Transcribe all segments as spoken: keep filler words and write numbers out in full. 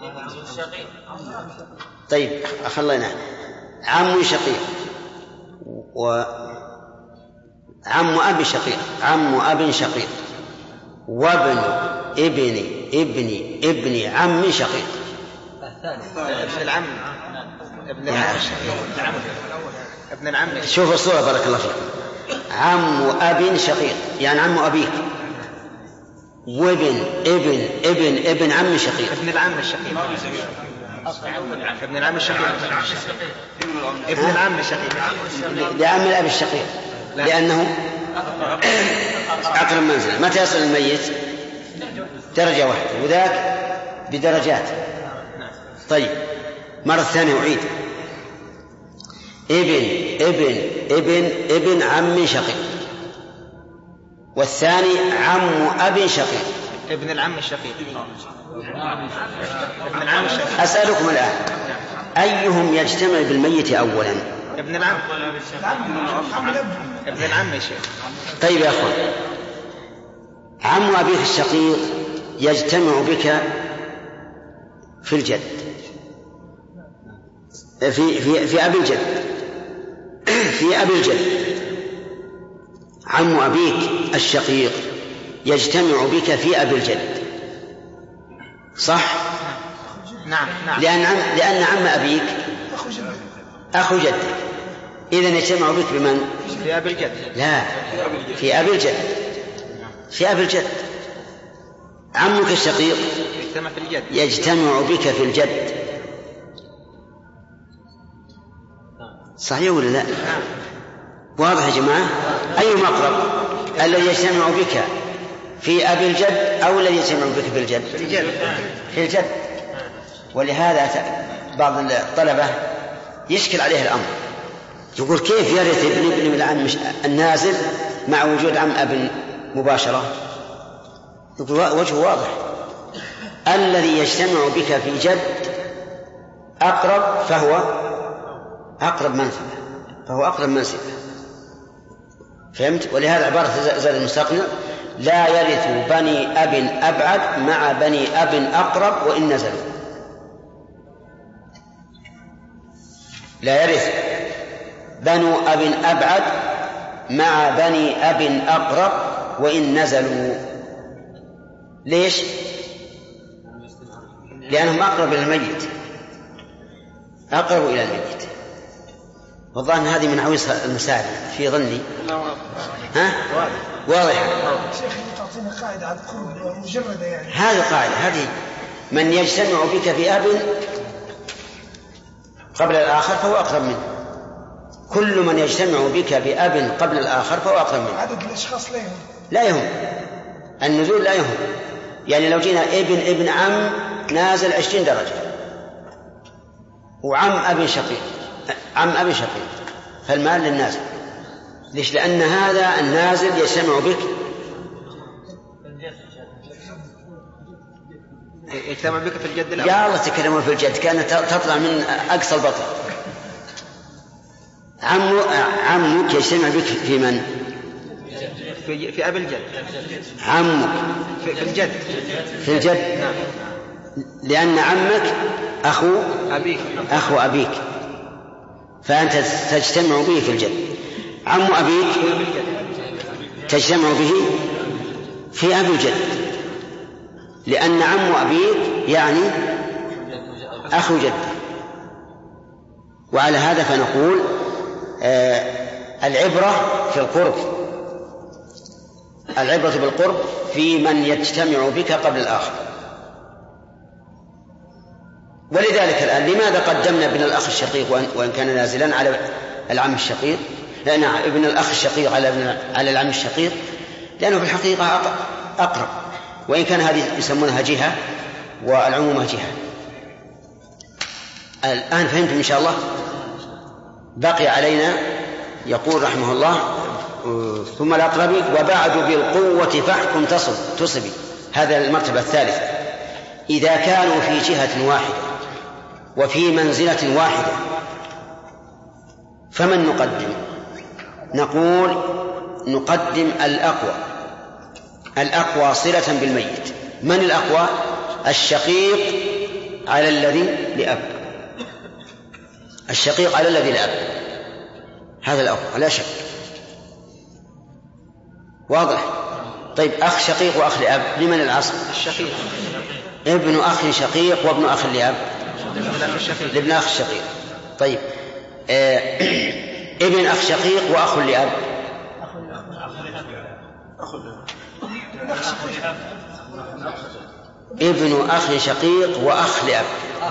طيب خلينا عم شقيق وعم أب شقيق، عم أب شقيق وابن ابن ابن ابن عم شقيق. ابن العم ابن العم الشقيق ابن العم. شوف الصورة بارك الله فيك. عم أب شقيق يعني عم أبيك، وابن ابن ابن ابن عم شقيق. ابن العم الشقيق ابن العم الشقيق ابن العم الشقيق لعم الأب الشقيق لأنه أقرب منزل. متى يصل الميت؟ درجة واحدة وذاك بدرجات. طيب مرة ثانية أعيد. ابن ابن ابن ابن عم شقيق، والثاني عم أب شقيق. ابن العم الشقيق ابن العم الشقيق. أسألكم الآن أيهم يجتمع بالميت أولا؟ ابن العم ابن العم الشقيق. طيب يا أخوان، عم أبيك الشقيق يجتمع بك في الجد، في في في أبي الجد، في أبي الجد. عم أبيك الشقيق يجتمع بك في أبي الجد، صح؟ نعم نعم. لأن عم لأن عم أبيك أخو جدك، إذن يجتمع بك بمن؟ في أبي الجد. لا، في أبي الجد، في أبي الجد. عمك الشقيق يجتمع بك في الجد، صحيح ولا لا؟ واضح يا جماعة؟ أيهما أقرب؟ الذي يجتمع بك في أبي الجد أو الذي يجتمع بك في الجد؟ في الجد. ولهذا بعض الطلبة يشكل عليه الأمر، يقول كيف يرث ابن ابن العم النازل مع وجود عم أب مباشرة؟ يقول وجهه واضح، الذي يجتمع بك في جد أقرب فهو أقرب منزلة، فهو أقرب منزلة. فهمت؟ ولهذا عبارة زاد المستقنع: لا يرث بني أب أبعد مع بني أب أقرب وإن نزلوا. لا يرث بنو أب أبعد مع بني أب أقرب وإن نزلوا. ليش؟ لأنهم أقرب إلى الميت، أقرب إلى الميت. والظاهر هذه من عويص المساعدة في ظني. ها؟ واضح. شيخ تعطينا قاعدة على القرب مجردة يعني. هذه قاعدة، هذه من يجتمع بك في أب قبل الآخر فهو أقرب منه. كل من يجتمع بك بأب قبل الآخر فهو أقرب منه. عدد الأشخاص لا يهم. لا يهم النزول، لا يهم. يعني لو جينا ابن ابن عم نازل عشرين درجة، وعم أبي شقيق عم أبي شقيق، فالمال للنازل. ليش؟ لأن هذا النازل يجتمع بك يجتمع بك في الجد الأول. يا الله تكلموا في الجد كانت تطلع من أقصى البطن. عم عمك يجتمع بك في من؟ في في أبي الجد. عمك في, في الجد في الجد. نعم. لأن عمك أخو أبيك أخو أبيك، فأنت تجتمع به في الجد. عم أبيك تجتمع به في أبي الجد، لأن عم أبيك يعني أخو جد. وعلى هذا فنقول آه العبرة في القرب، العبرة بالقرب في من يجتمع بك قبل الآخر. ولذلك الآن لماذا قدمنا ابن الأخ الشقيق وإن كان نازلا على العم الشقيق؟ لأن ابن الأخ الشقيق على ابن على العم الشقيق، لأنه في الحقيقة أقرب، وإن كان هذه يسمونها جهة والعمومة جهة. الآن فهمتم إن شاء الله؟ بقي علينا يقول رحمه الله: ثم الأقربين وبعد بالقوة فاحكم تصب تصبي. هذا المرتبة الثالثة. إذا كانوا في جهة واحدة وفي منزلة واحدة فمن نقدم؟ نقول نقدم الأقوى، الأقوى صلة بالميت. من الأقوى؟ الشقيق على الذي لأب، الشقيق على الذي لأب، هذا الأول لا شك. واضح؟ طيب أخ شقيق وأخ لأب لمن العصر؟ الشقيق. ابن أخ شقيق وابن أخ لأب لابن أخ الشقيق. طيب آه ابن أخ شقيق وأخ لأب ابن أخ شقيق وأخ لأب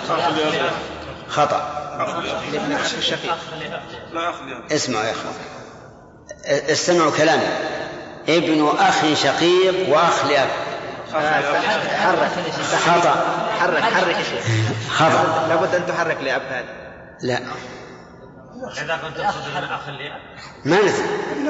خطأ. ابن أخ الشقيق. اسمعوا يا أخوان، استمعوا كلامي. ابن أخ شقيق وأخ لأب حرك خطأ. حرك حرك خطأ، لابد أن تحرك لأب هذا. لا إذا كنت تقصد من أخ لأب ما مثل.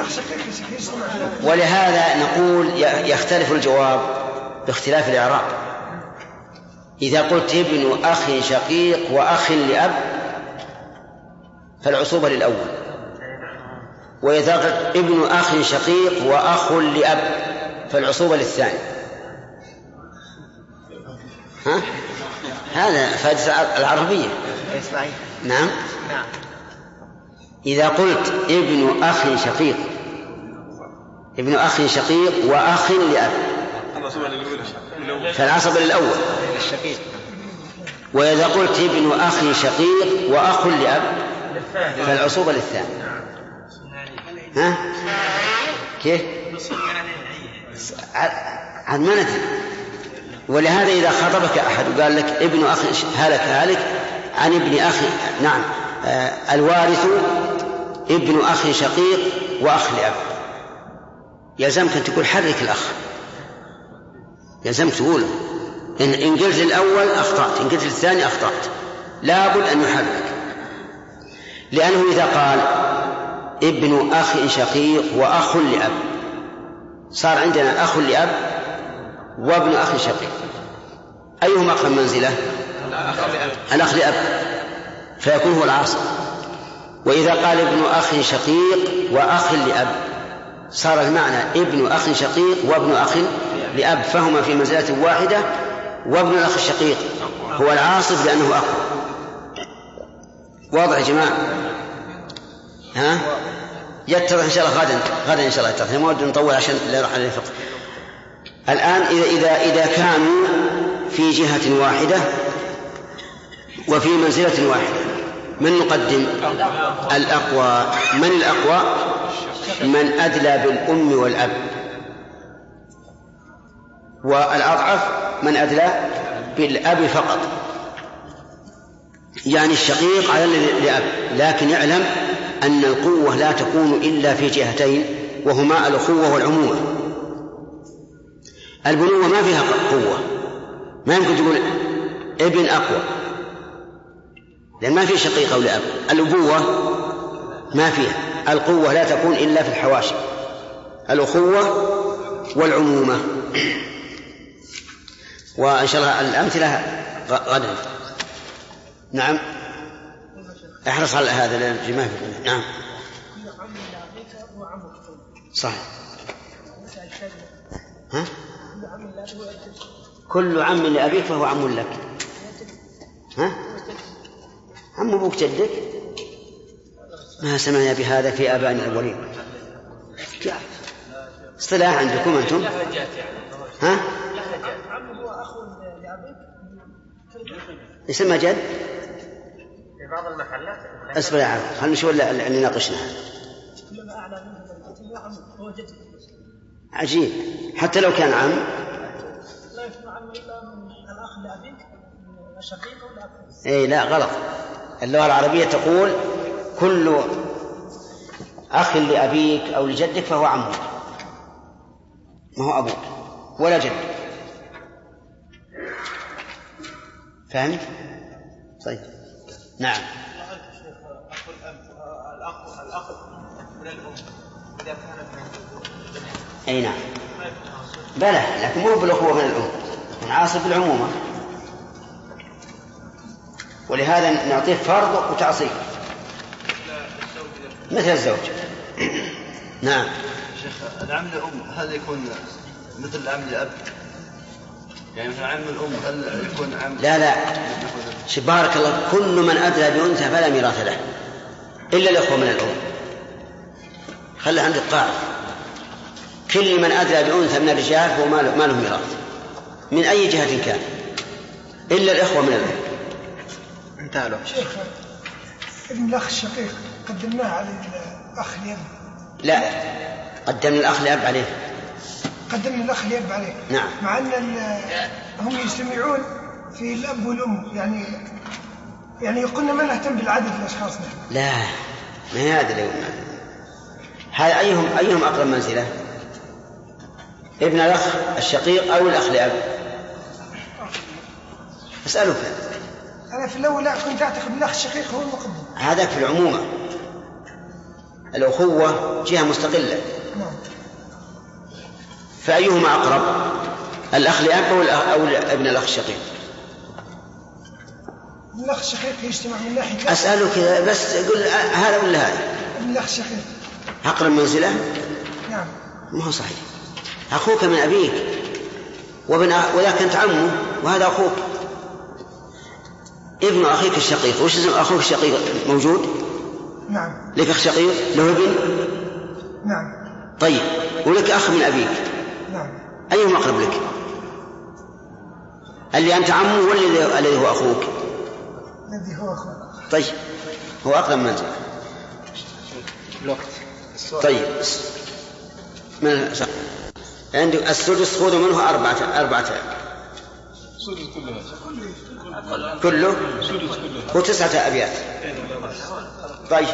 ولهذا نقول يختلف الجواب باختلاف الإعراب. إذا قلت ابن أخ شقيق وأخ لأب فالعصوبة للأول، وإذا قلت ابن أخ شقيق وأخ لأب فالعصوبة للثاني. ها؟ هذا فائدة العربية. نعم. نعم. إذا قلت ابن أخ شقيق ابن أخ شقيق وأخ لأب فالعصبة للأول، وإذا قلت ابن أخ شقيق وأخ لأب فالعصوبة للثاني. ها؟ كيف؟ عاد ما ندري. ولهذا إذا خاطبك أحد وقال لك ابن أخ هلك هالك عن ابن أخ، نعم آه الوارث ابن أخ شقيق وأخ لأب، يلزمك أن تقول حرك الأخ، يلزمك تقوله. إن, إن قلت الأول أخطأت، إن قلت الثاني أخطأت، لابد أن يحرك. لأنه إذا قال ابن أخ شقيق وأخ لأب صار عندنا أخ لأب وابن أخ شقيق، أيهما أقرب منزلة؟ الأخ لأب، فيكون هو العاصر. وإذا قال ابن أخ شقيق وأخ لأب صار المعنى ابن أخ شقيق وابن أخ لأب، فهما في منزلة واحدة، وابن الأخ الشقيق هو العاصر لأنه أقوى. واضح يا جماعة؟ ها؟ يتضح إن شاء الله غدا، غدا إن شاء الله يتضح، ما ودي نطول عشان لا يروح على الفقه. الآن إذا إذا إذا كانوا في جهة واحدة وفي منزلة واحدة من نقدم؟ الأقوى. من الأقوى؟ من أدلى بالأم والأب، والأضعف من أدلى بالأب فقط، يعني الشقيق على الأب. لكن يعلم أن القوة لا تكون إلا في جهتين، وهما الأخوة والعمومة. البنوة ما فيها قوة، ما يمكن تقول ابن أقوى لأن ما في شقيق أو لأب. الأبوة ما فيها القوة، لا تكون إلا في الحواشي، الأخوة والعمومة. وإن شاء الله الأمثلة غدا. نعم، احرص على هذا للجماعة. نعم صح. ها؟ كل عم لأبيك فهو عم لك. ها؟ عم أبوك جدك؟ ما سمعنا بهذا في آبائنا الأولين. اصطلاح عندكم أنتم؟ ها؟ يسمى جد؟ في بعض المحلات. اصبر يا عم، خلنا نشوف اللي ناقشنا. عجيب، حتى لو كان عم لا يكون عم إلا من الأخ لأبيك من الشقيق أو الأخ. إيه لا غلط. اللغة العربية تقول كل أخ لأبيك أو لجدك فهو عمك، ما هو أبوك ولا جدك. فهمت؟ طيب نعم. الأخ الأخ من الأم إذا كان أي نعم بلى، لكن مو بالأخوة من الأم، من عاصر بالعمومة. ولهذا نعطيه فرض وتعصيب مثل الزوج. نعم شيخ، العم لأم هذا يكون مثل العم لأب؟ يعني مثل عم الأم هل يكون عم؟ لا لا بارك الله، كل من أدلى بأنثى فلا ميراث له إلا الأخوة من الأم. خلي عندك قاعدة، كل من أدلى بأنثى من الرجال فهو ما له, ما له ميراث من أي جهة كان إلا الأخوة من الأم. انتهى له. شيخ ابن الأخ الشقيق قدمناه على الأخ اليب. لا قدمنا الأخ لأب عليه. قدمنا الأخ لأب عليه. نعم. مع أن هم يجتمعون في الأب والأم، يعني يعني يقولنا ما نهتم بالعدد الأشخاص نحن. لا ما هي هذا اليوم. هذا أيهم أيهم أقرب منزلة، ابن الأخ الشقيق أو الأخ لأب؟ أسألك. أنا في الأول لا كنت أعتقد الأخ الشقيق هو المقدم. هذاك في العمومة، الأخوة جهة مستقلة. نعم. فأيهما أقرب، الأخ لأب أو ابن الأخ الشقيق؟ ابن الأخ الشقيق يجتمع من ناحية. أسألك بس قل هذا ولا هذا؟ ابن الأخ الشقيق أقرب منزلة. نعم. ما هو صحيح، أخوك من أبيك وابن وذاك أنت عمه وهذا أخوك. ابن أخيك الشقيق، وش اسم أخوك الشقيق موجود؟ نعم. لك أخ شقيق له ابن؟ نعم. طيب ولك أخ من أبيك؟ نعم. أيهما أقرب لك؟ اللي أنت عمه ولا الذي هو أخوك؟ الذي هو أخوك. طيب هو أقرب منزل. الوقت. طيب من عندك السدس خذوا منه أربعة أربعة سدس كله كله وتسعة أبيات. طيب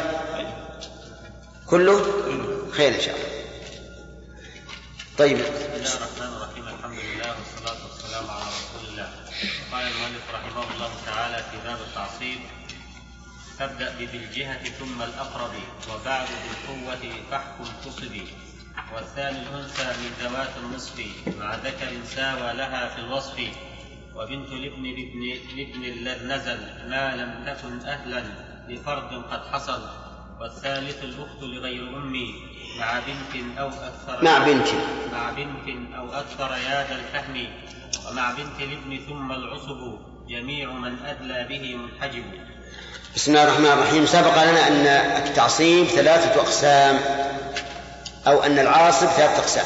كله خير إن شاء الله. طيب. بسم الله الرحمن الرحيم، الحمد لله والصلاة والسلام على رسول الله. قال المؤلف رحمه الله تعالى في باب التعصيب: تبدأ بالجهة ثم الأقرب، وبعد بالقوة فاحكم تصبي، والثاني الأنثى من ذوات النصف، مع ذكر ساوى لها في الوصف، وبنت لابن لابن لابن الذي نزل ما لم تكن أهلا لفرض قد حصل، والثالث الأخت لغير أمي مع بنت أو أكثر مع بنت مع بنت أو أكثر يا ذا الفهم، ومع بنت الابن ثم العصب، جميع من أدلى به منحجب. بسم الله الرحمن الرحيم. سبق لنا أن التعصيب ثلاثة أقسام، أو أن العاصب ثلاثة أقسام.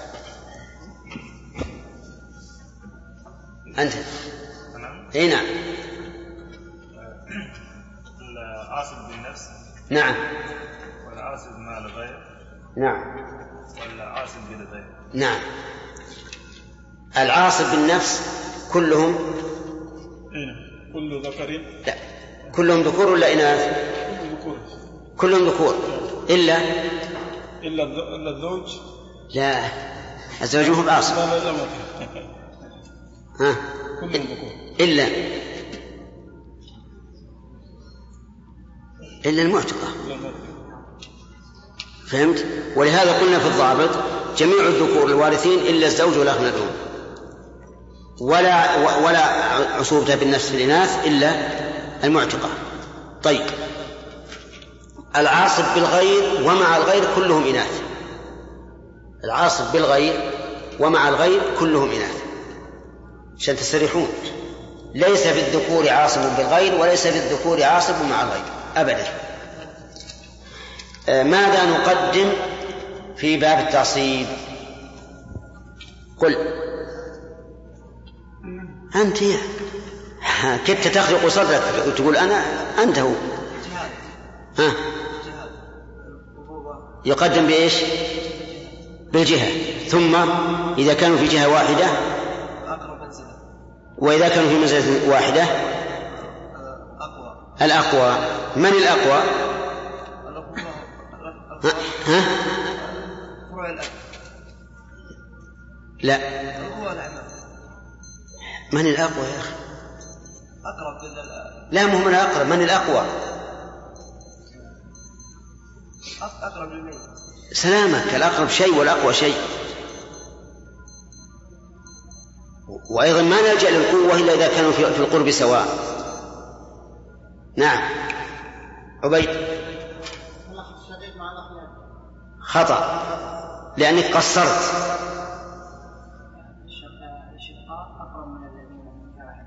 أنت أي نعم. العاصب بالنفس. نعم. والعاصب مع الغير. نعم. والعاصب بالغير. نعم. العاصب بالنفس كلهم كل ذكر. لا كلهم ذكور ولا إناث؟ كلهم ذكور. كلهم ذكور إلا إلا إلا الزوج. لا الزوج هو العاصب. لا لا لا ها كلهم ذكور إلا إلا المعتقة. فهمت؟ ولهذا قلنا في الضابط جميع الذكور الوارثين إلا الزوج والأخ من الأم، ولا ولا عصوبة بالنفس في الإناث إلا المعتقة. طيب العاصب بالغير ومع الغير كلهم إناث. العاصب بالغير ومع الغير كلهم إناث عشان تستريحون. ليس في الذكور عاصب بالغير وليس في الذكور عاصب مع الغير أبدا. ماذا نقدم في باب التعصيب؟ قل أنت يا كنت تخلق صدرك وتقول أنا أنت هو. ها يقدم بإيش؟ بالجهة، ثم إذا كانوا في جهة واحدة وإذا كانوا في منزلة واحدة الأقوى. من الأقوى؟ ها؟ ها؟ لا من الأقوى يا أخي؟ لا مو من الأقرب، من الأقوى؟ أقرب للميت. سلامك، الأقرب شيء والأقوى شيء. وأيضا ما نلجأ للقوة إلا إذا كانوا في القرب سواء. نعم عبيد. خطأ لأنك قصرت. الشقاء أقرب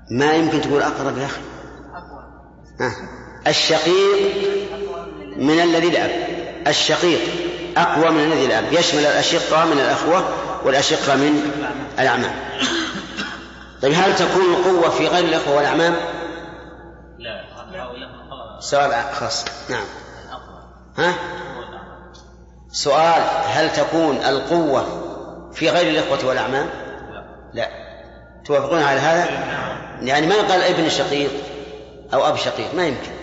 ما يمكن تقول أقرب يا أخي. آه. الشقيق من الذي الأب، الشقيق أقوى من الذي الأب، يشمل الأشقة من الأخوة والأشقة من الأعمام. طيب هل تكون القوة في غير الأخوة والأعمام؟ لا، سؤال خاص. نعم. ها؟ سؤال: هل تكون القوة في غير الأخوة والأعمام؟ لا. توافقون على هذا؟ يعني ما يقال ابن شقيق أو أب شقيق، ما يمكن.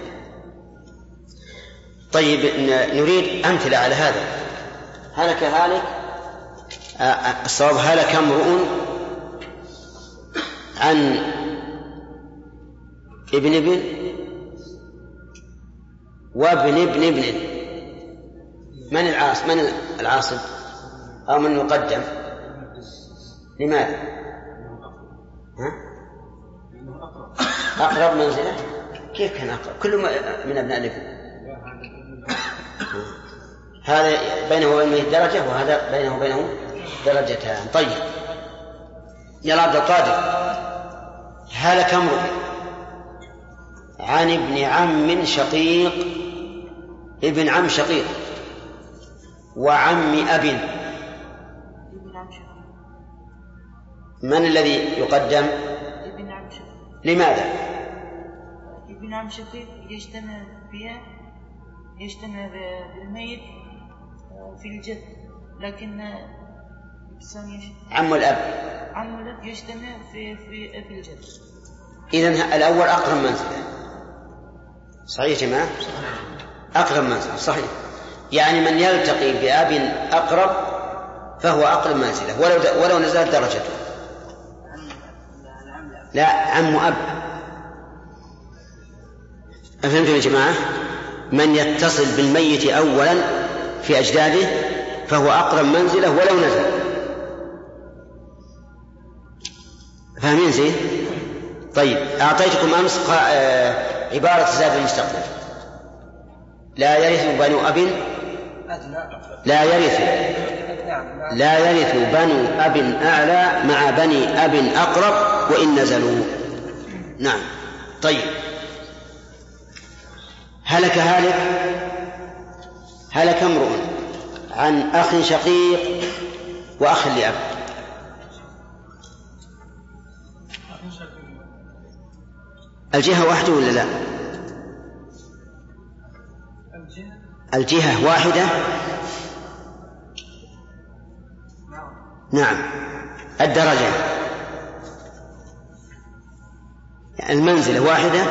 طيب نريد أمثلة على هذا. هلك هالك، الصواب هلك امرؤ عن ابن ابن وابن ابن ابن. من العاص من العاصب أو من يقدم؟ لماذا؟ ها؟ أقرب منزلة. كيف كان أقرب؟ كل من أبناء الابن. هذا بينه وبينه درجة وهذا بينه وبينه درجتان. طيب يا عبد القادر، هلك امرؤ عن ابن عم شقيق، ابن عم شقيق وعم أب. من الذي يقدم؟ ابن عم شقيق. لماذا؟ ابن عم شقيق يجتمع بها يجتمع بالميت في الجد، لكن عم الأب عم الأب يجتمع في في في الجد. إذن الأول أقرب منزلة. صحيح يا جماعة؟ أقرب منزلة صحيح. يعني من يلتقي بأب أقرب فهو أقرب منزلة ولو ولو نزلت درجته. لا، عم أب. أفهمتم يا جماعة؟ من يتصل بالميت أولا في أجداده فهو أقرب منزلة ولو نزل. فاهمين زين؟ طيب أعطيتكم أمس عبارة زاد المستقبل: لا يرث بنو أب لا يرث لا يرث بنو أب أعلى مع بني أب أقرب وإن نزلوا. نعم. طيب هلك هالك هلك امرؤ عن أخ شقيق وأخ لأب. الجهة واحدة ولا لا؟ الجهة واحدة. نعم. الدرجة المنزلة واحدة.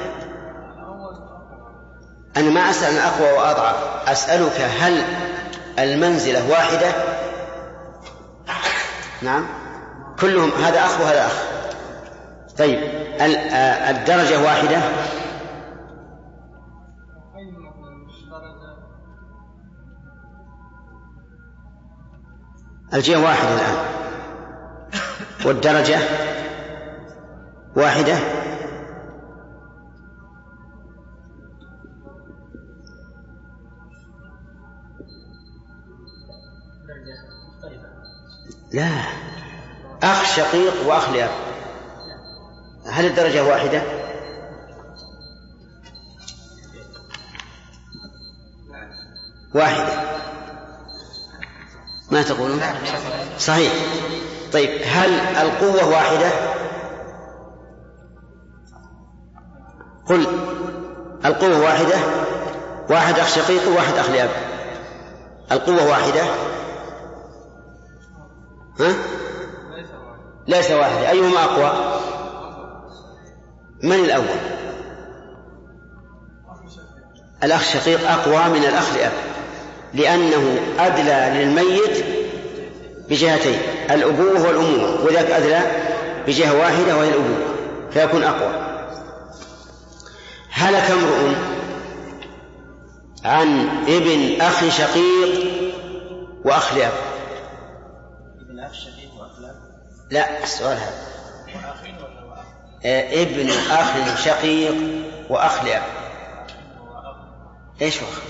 أنا ما أسأل أقوى وأضعف، أسألك هل المنزلة واحدة؟ نعم، كلهم هذا أخ وهذا أخ. طيب الدرجة واحدة. الجهة واحدة الآن والدرجة واحدة. لا، أخ شقيق وأخ لأب. هل الدرجة واحدة؟ واحدة. ما تقولون؟ صحيح. طيب هل القوة واحدة؟ قل القوة واحدة. واحد أخ شقيق وواحد أخ لأب. القوة واحدة؟ ها؟ ليس واحدة. أيهما أقوى؟ من الأول؟ الأخ الشقيق أقوى من الأخ لأب، لأنه أدلى للميت بجهتين، الأبوة والأمومة، وذاك أدلى بجهة واحدة وهي الأبوة، فيكون أقوى. هلك امرؤ عن ابن أخ شقيق وأخ لأب. ابن أخ شقيق وأخ لأب؟ لا، السؤال هذا. وأخين ولا وأخ؟ ابن أخ شقيق وأخ لأب. إيش وأخ؟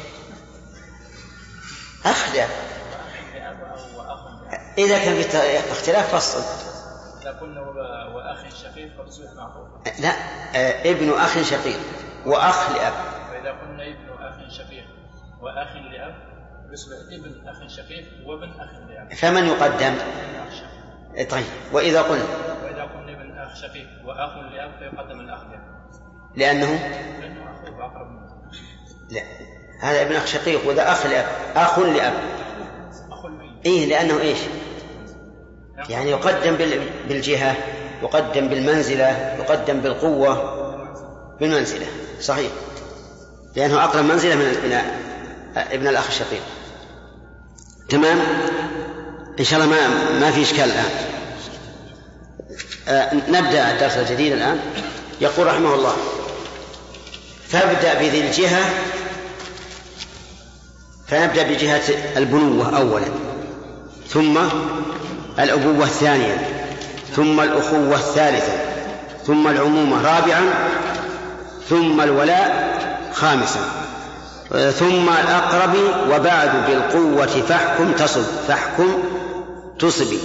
أخ لأب. إذا كان في اختلاف فصل. إذا قلنا وأخ شقيق فتصبح معطوفة. لا آه ابن أخ شقيق وأخ لأب. وإذا قلنا ابن أخ شقيق وأخ لأب يصبح ابن أخ شقيق وابن أخ لأب. فمن يقدم؟ طيب وإذا قلنا وإذا قلنا ابن أخ شقيق وأخ لأب فيقدم الأخ لأب لأنه لأنه أخوه أقرب منه. لا هذا ابن أخ شقيق وذا أخ لأب أخ لأب. إيه لأنه إيش يعني يقدم بالجهة يقدم بالمنزلة يقدم بالقوة بالمنزلة صحيح لأنه أقرب منزلة من ابن ابن الأخ الشقيق. تمام إن شاء الله ما ما في إشكال الآن. آه نبدأ الدرس الجديد الآن. يقول رحمه الله فابدأ بذي الجهة فنبدأ بجهة البنوة أولا ثم الأبوة ثانيا ثم الأخوة ثالثا ثم العمومة رابعا ثم الولاء خامسا ثم الأقرب وبعد بالقوة فاحكم تصب فاحكم تصبي.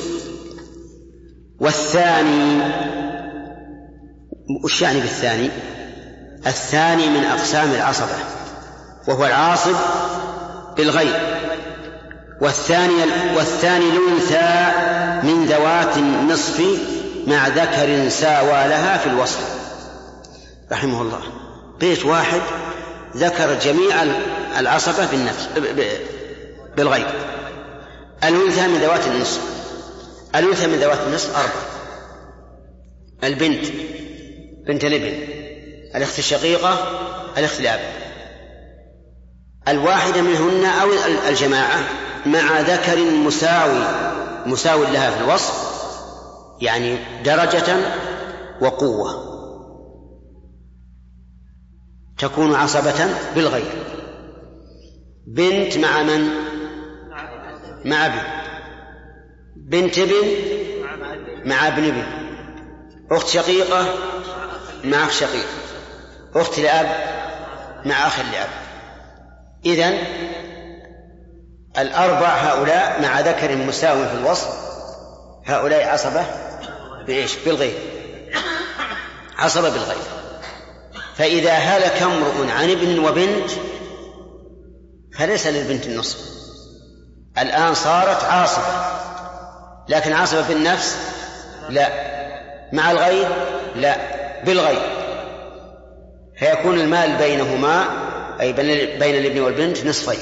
والثاني وش يعني بالثاني؟ الثاني من أقسام العصبة وهو العاصب بالغير. والثاني والثاني الأنثى من ذوات النصف مع ذكر ساوى لها في الوصف. رحمه الله بيت واحد ذكر جميع العصبة بالنفس بالغير. الأنثى من ذوات النصف الأنثى من ذوات النصف أربعة: البنت بنت الابن الأخت الشقيقة الأخت الأب. الواحدة منهن أو الجماعة مع ذكر مساوي مساوي لها في الوصف يعني درجة وقوة تكون عصبة بالغير. بنت مع من؟ مع ابن. بنت ابن مع ابن ابن. أخت شقيقة مع أخ شقيق. أخت لأب مع أخ لأب. إذن الأربع هؤلاء مع ذكر مساو في الوصف هؤلاء عصبة بإيش؟ بالغير عصبة بالغير. فإذا هلك امرؤ عن ابن وبنت فليس للبنت النصف. الآن صارت عاصبة لكن عاصبة بالنفس لا مع الغير لا بالغير. فيكون المال بينهما أي بين الابن والبنت نصفين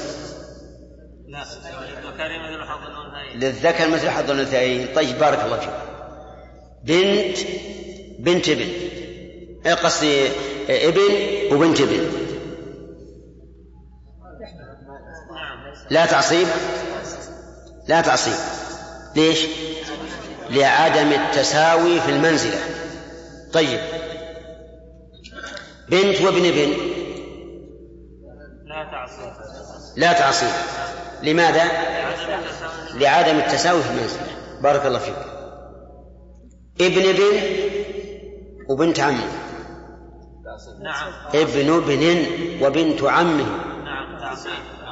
للذكر مثل حظ الأنثيين. طيب بارك الله فيك. بنت بنت ابن قصدي ابن وبنت ابن لا تعصيب لا تعصيب. ليش؟ لعدم التساوي في المنزلة. طيب بنت وابن ابن لا تعصيب لا تعصيب. لماذا؟ لعدم التساوي في المنزلة. بارك الله فيك. ابن ابن وبنت عمه. نعم. ابن ابن وبنت عمه. نعم تعصيب.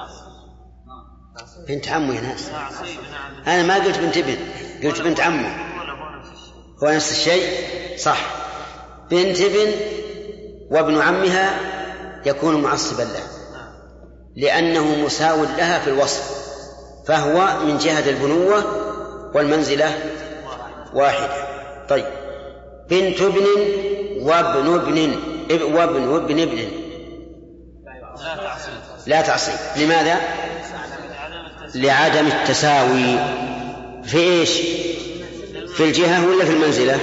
بنت عمه يا ناس. تعصيب. نعم. أنا ما قلت بنت ابن قلت بنت عمه. هو نفس الشيء صح. بنت ابن وابن عمها يكون معصبا له لأنه مساو لها في الوصف فهو من جهة البنوة والمنزلة واحدة. طيب بنت ابن وابن ابن وابن وابن ابن لا تعصيب. لماذا؟ لعدم التساوي في إيش؟ في الجهة ولا في المنزلة؟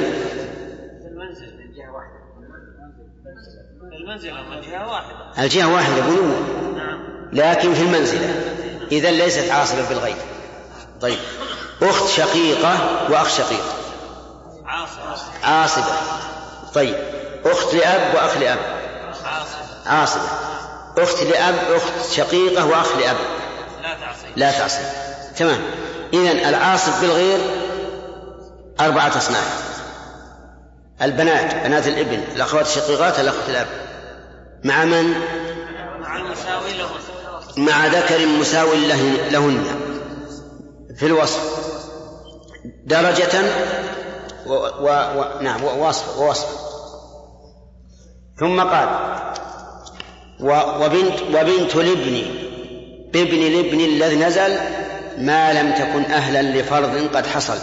الجهة واحدة بنوة لكن في المنزلة إذا ليست عاصبة بالغير. طيب أخت شقيقة وأخ شقيق عاصبة. طيب أخت لأب وأخ لأب عاصبة. أخت لأب أخت شقيقة وأخ لأب لا تعصب. تمام. إذن العاصب بالغير أربعة أصناف: البنات بنات الابن الأخوات الشقيقات الأخوات الأب مع من؟ مع ذكر مساوي لهن في الوصف درجة و... و... و... نعم ووصف ووصف ثم قال و... وبنت وبنت الابن بابن الابن الذي نزل ما لم تكن أهلا لفرض قد حصل.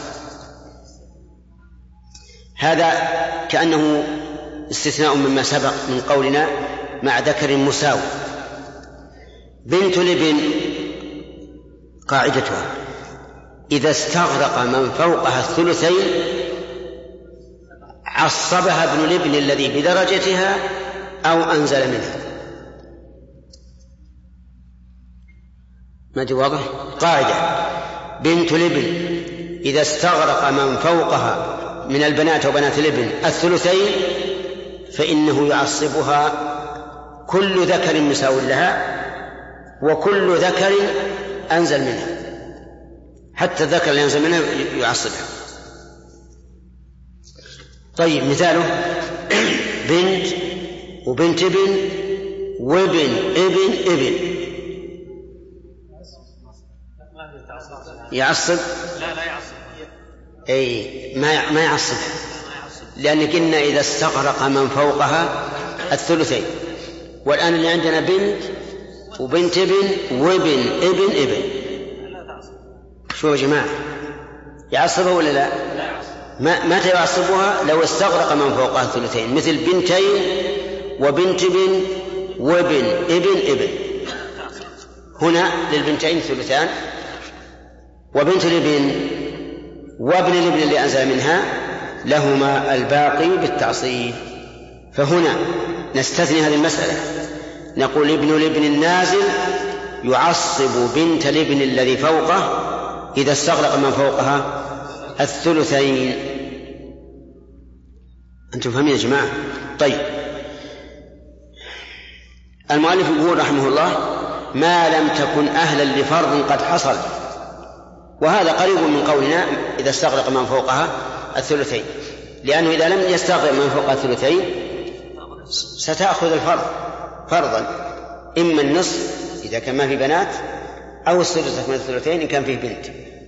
هذا كأنه استثناء مما سبق من قولنا مع ذكر مساوي. بنت الابن قاعدتها إذا استغرق من فوقها الثلثين عصبها ابن الابن الذي بدرجتها أو أنزل منها. ما دي واضح؟ قاعدة بنت الابن إذا استغرق من فوقها من البنات وبنات الابن الثلثين فإنه يعصبها كل ذكر مساو لها وكل ذكر أنزل منها، حتى الذكر اللي ينزل منها يعصبها. طيب مثاله بنت وبنت ابن وابن ابن ابن يعصب؟ لا لا يعصب. أي ما ما يعصب، لأن قلنا إذا استغرق من فوقها الثلثين، والآن اللي عندنا بنت وبنت ابن وابن ابن ابن. شو يا جماعة، يعصبها ولا لا؟ ما متى يعصبها؟ لو استغرق من فوقها الثلثين، مثل بنتين وبنت ابن وابن ابن ابن. هنا للبنتين ثلثان، وبنت الابن وابن الابن اللي أنزل منها لهما الباقي بالتعصيب. فهنا نستثني هذه المسألة، نقول ابن الابن النازل يعصب بنت الابن الذي فوقه إذا استغرق من فوقها الثلثين. أنتم فهمين يا جماعة؟ طيب المؤلف يقول رحمه الله ما لم تكن أهلا لفرض قد حصل، وهذا قريب من قولنا إذا استغرق من فوقها الثلثين، لأنه إذا لم يستغرق من فوقها الثلثين ستأخذ الفرض فرضا، إما النصف إذا كان ما في بنات أو السدس من الثلثين إن كان فيه بنت.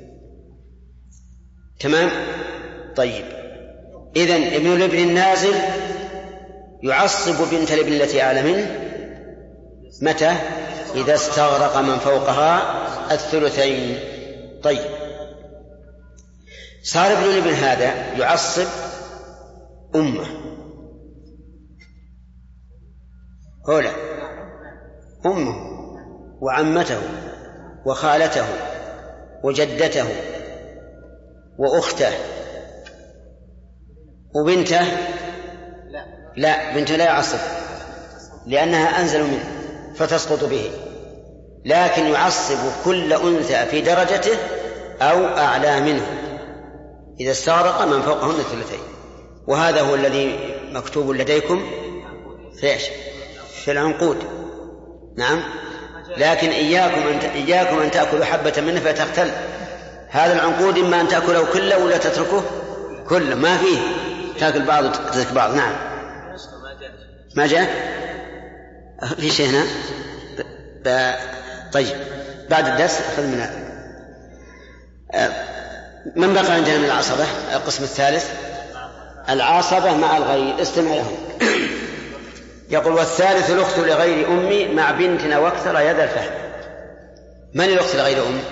تمام؟ طيب إذن ابن الابن النازل يعصب بنت الابن التي أعلى منه متى؟ إذا استغرق من فوقها الثلثين. طيب صار ابن الابن هذا يعصب أمه هولا أمه وعمته وخالته وجدته وأخته وبنته. لا بنته لا يعصب لأنها أنزل منه فتسقط به، لكن يعصب كل أنثى في درجته أو أعلى منه إذا استغرق من فوقهن الثلثين. وهذا هو الذي مكتوب لديكم في في العنقود. نعم، لكن إياكم أن إياكم أن تأكلوا حبة منه فتختل. هذا العنقود إما أن تأكله كله ولا تتركه كله، ما فيه تأكل بعض وتترك بعض. نعم ما جاء في شيء هنا. ب... طيب بعد الدرس أخذ من من بقى عندنا من العصبة القسم الثالث العصبة مع الغير. استمع لهم. يقول والثالث الأخت لغير أمي مع بنتنا واكثر يد الفهم. من الأخت لغير أم؟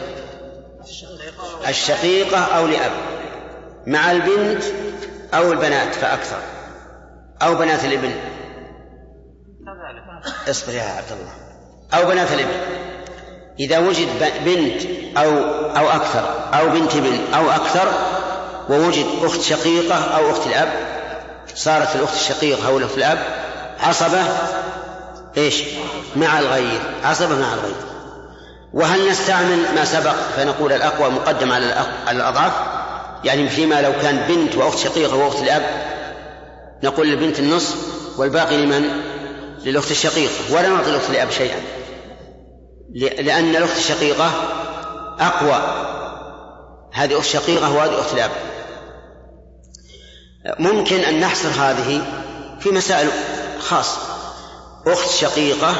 الشقيقة أو لأب، مع البنت أو البنات فأكثر، أو بنات الابن. اصبر يا عبد الله. أو بنات الابن إذا وجد بنت أو أو أكثر أو بنت ابن أو أكثر ووجد أخت شقيقة أو أخت الأب صارت الأخت الشقيقة أو الأخت الأب عصبة إيش مع الغير، عصبة مع الغير. وهل نستعمل ما سبق فنقول الأقوى مقدم على الأضعف؟ يعني فيما لو كان بنت وأخت شقيقة وأخت الأب نقول للبنت النصف والباقي لمن؟ للأخت الشقيقة، ولا نعطي الأخت الأب شيئا، لأن الأخت الشقيقة أقوى. هذه أخت شقيقة وهذه أخت الأب. ممكن أن نحصر هذه في مسائل خاصة. أخت شقيقة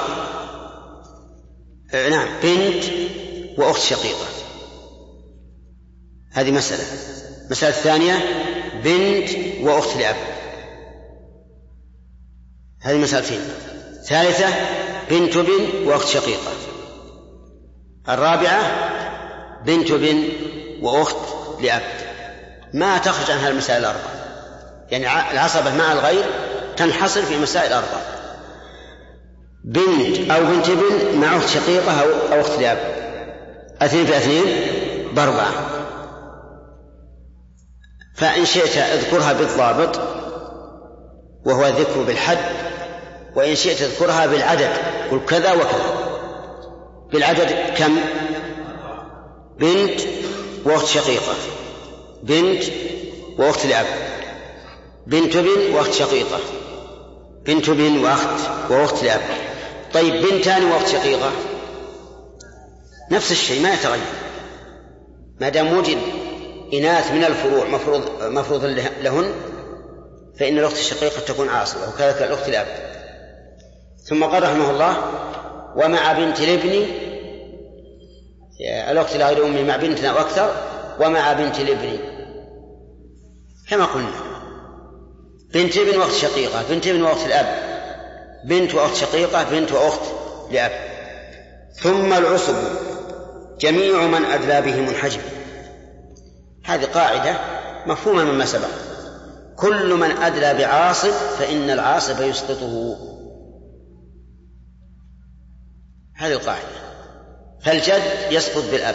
نعم بنت وأخت شقيقة، هذه مسألة. مسألة الثانية بنت وأخت لأب، هذه مسألتين. ثالثة بنت بن وأخت شقيقة. الرابعة بنت بن وأخت لأب. ما تخرج عنها المسائل الأربعة، يعني العصبة مع الغير تنحصر في مسائل أربعة: بنت أو بنت بن مع أخت شقيقة أو أخت لأب، اثنين في اثنين بأربعة. فإن شئت اذكرها بالضابط وهو الذكر بالحد، وإن شئت اذكرها بالعدد، قل كذا وكذا. بالعدد كم؟ بنت وأخت شقيقة، بنت وأخت لأب، بنت بن وأخت شقيقة، بنت بن وأخت وأخت لأب. طيب بنتان وأخت شقيقة نفس الشيء ما يتغير، ما دام وجد إناث من الفروع مفروض مفروض لهن فإن الأخت الشقيقة تكون عاصبة، وكذلك الأخت لأب. ثم قال رحمه الله: ومع بنت الابن، الأخت لغير أمي مع بنتنا أو أكثر، ومع بنت الابن كما قلنا: بنت ابن وأخت شقيقة، بنت ابن وأخت الأب، بنت وأخت شقيقة، بنت وأخت لأب. ثم العصب جميع من أدلى به منحجب. هذه قاعدة مفهومة مما سبق: كل من أدلى بعاصب فإن العاصب يسقطه. هذه القاعدة. فالجد يسقط بالأب،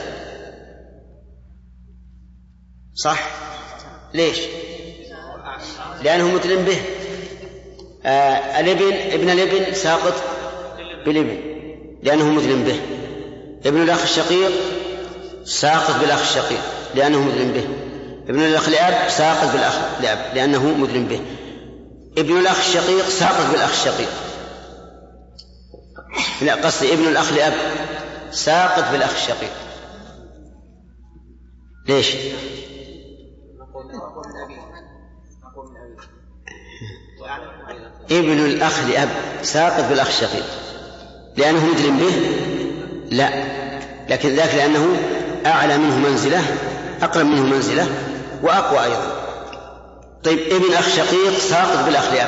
صح؟ ليش؟ لأنه مدل به. آه الابن ابن الابن ساقط بالابن لأنه مدل به. ابن الأخ الشقيق ساقط بالأخ الشقيق لأنه مدل به. ابن الأخ لأب ساقط بالأخ لأب لأنه مدل به. ابن الأخ الشقيق ساقط بالأخ الشقيق، لا قصدي ابن الأخ لأب ساقط بالأخ الشقيق. ليش؟ ابن الأخ لأب ساقط بالأخ الشقيق لأنه مدل به؟ لا، لكن ذاك لأنه أعلى منه منزلة، أقرب منه منزلة، وأقوى أيضا. طيب ابن أخ شقيق ساقط بالأخ لأب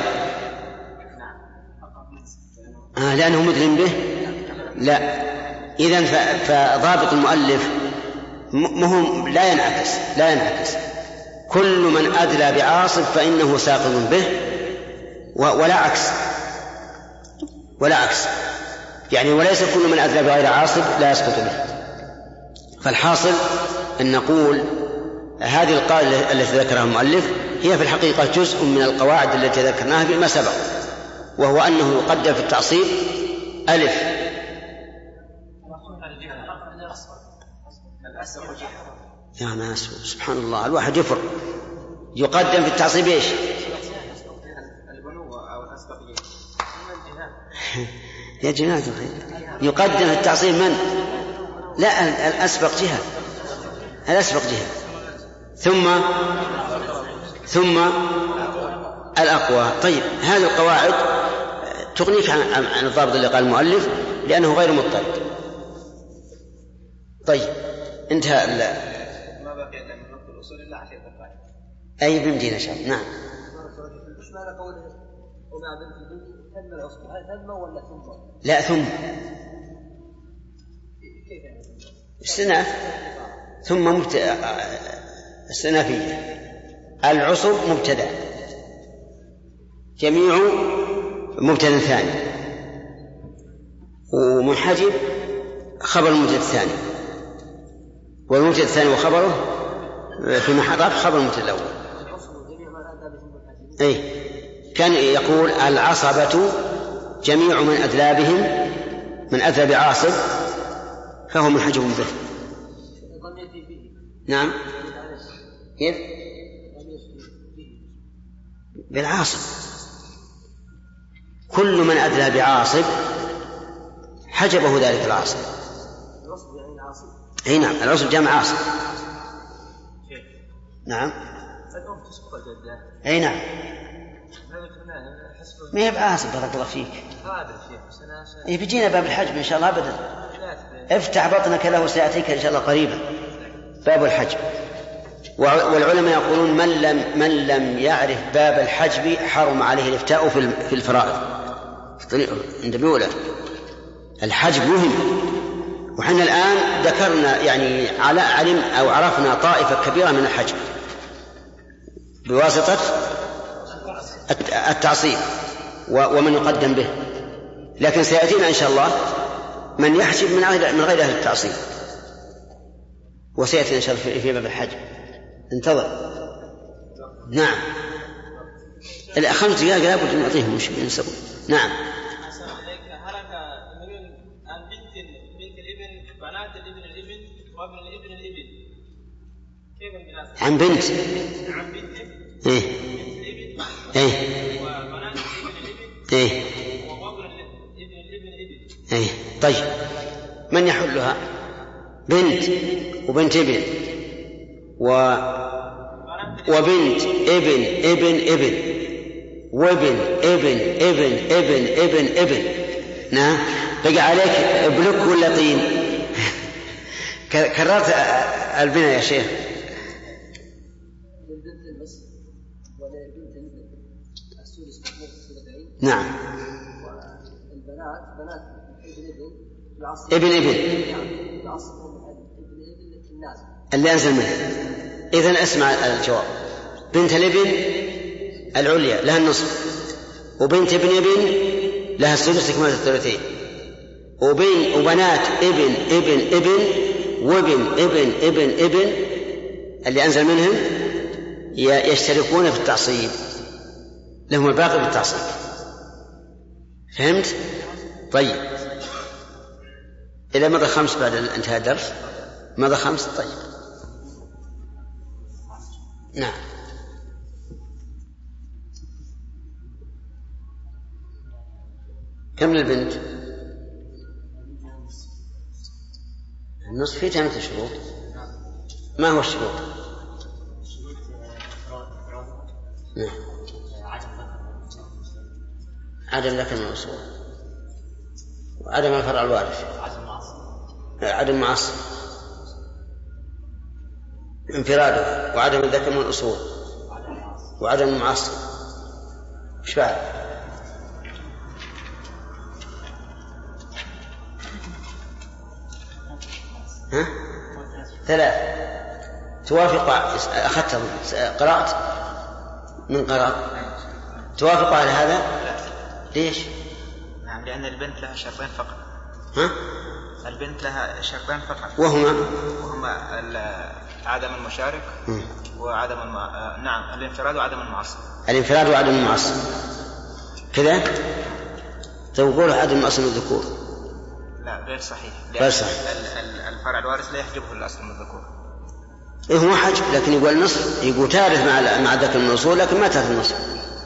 آه لأنه مدل به؟ لا. إذن فضابط المؤلف مهم لا ينعكس لا ينعكس كل من أدلى بعاصب فإنه ساقط به، ولا عكس ولا عكس يعني وليس كل من أدلى بغير عاصب لا يسقط به. فالحاصل أن نقول هذه القاعدة التي ذكرها المؤلف هي في الحقيقة جزء من القواعد التي ذكرناها بما سبق، وهو أنه يقدر في التعصيب ألف يا ناس سبحان الله الواحد يفر. يقدم في التعصيب إيش؟ يا جماعة يقدم في التعصيب من؟ لا الأسبق جهة الأسبق جهة ثم ثم الأقوى. طيب هذه القواعد تغنيك عن, عن الضابط اللي قال المؤلف لأنه غير مضطرد. طيب انتهى ما بقي إلا من نقطة الأصول إلا عشرة دقائق. أي بمدينة شاب. نعم. إيش معنى قوله ومع بنت البنت ثم العصب؟ هل ثم ولا ثم؟ لا ثم. كيف يعني؟ استئناف ثم مبت... استئنافية. العصب مبتدأ جميع مبتدأ ثاني، ومنحجب خبر المبتدأ الثاني، والمبتدأ الثاني وخبره في محل خبر المبتدأ الأول. أي كان يقول العصبة جميع من أدلى بهم من أدلى بعاصب فهو منحجب به. نعم كيف؟ بالعاصب كل من أدلى بعاصب حجبه ذلك العاصب. أي نعم العصب جمع عاصب. نعم أي نعم ما هي بعاصب بارك الله فيك. إيه بيجينا باب الحجب إن شاء الله أبدا. افتح بطنك له سيأتيك إن شاء الله قريبا باب الحجب. والعلماء يقولون من لم من لم يعرف باب الحجب حرم عليه الإفتاء في الفرائض. عند بيولة الحجب مهم، وحنا الآن ذكرنا يعني على علم أو عرفنا طائفة كبيرة من الحجب بواسطة التعصيب ومن يقدم به، لكن سيأتينا إن شاء الله من يحجب من غير أهل التعصيب، وسيأتينا إن شاء الله في باب الحجب. انتظر. نعم الخمس دقائق لابد أن نعطيهم مش بنسبه. نعم. هلك عن بنت بنت الابن بنات الابن الابن وابن الابن الابن، كيف المناسبة؟ عن بنت عن بنت إيه بنت الابن إيه وبنات الابن الابن إيه وابن الابن الابن الابن. إيه طيب من يحلها؟ بنت وبنت ابن و وبنت ابن ابن ابن وابن ابن ابن ابن ابن ابن. نعم بقى عليك بلوك ولا طين؟ كررت البناء يا شيخ. نعم البنات بنات ابن ابن اللي أنزل منه. إذن اسمع الجواب. بنت الابن العليا لها النصف، وبنت ابن ابن لها السدس كما الثلثين، وبين وبنات ابن ابن ابن وابن ابن ابن ابن اللي أنزل منهم يشتركون في التعصيب، لهم الباقي بالتعصيب. فهمت؟ طيب إلى مضى خمس بعد انتهاء الدرس. مضى خمس. طيب نعم. كم للبنت؟ النصف فيه ثلاثة شروط. ما هو الشروط؟ نعم. عدم ذكر من الأصول، وعدم الفرع الوارث، عدم معصب، انفراده، وعدم الذكر من الأصول، وعدم المعصب. ايش بعد؟ ها؟ ثلاث. توافق. أخذت قرأت من قرأت توافق على هذا. ليش؟ نعم لأن البنت لها شرطين فقط. ها؟ البنت لها شرطين فقط وهما وهما عدم المشارك م. وعدم الم... نعم الانفراد وعدم المعصب. الانفراد وعدم المعصب كذا. تقول عدم الأصل من الذكور. لا غير صحيح. غير صحيح. الفرع الوارث لا يحجبه الأصل من الذكور. إيه هو حجب، لكن يقول النصف، يقول تارث مع مع ذكر من الأصول لكن ما تارث النصف.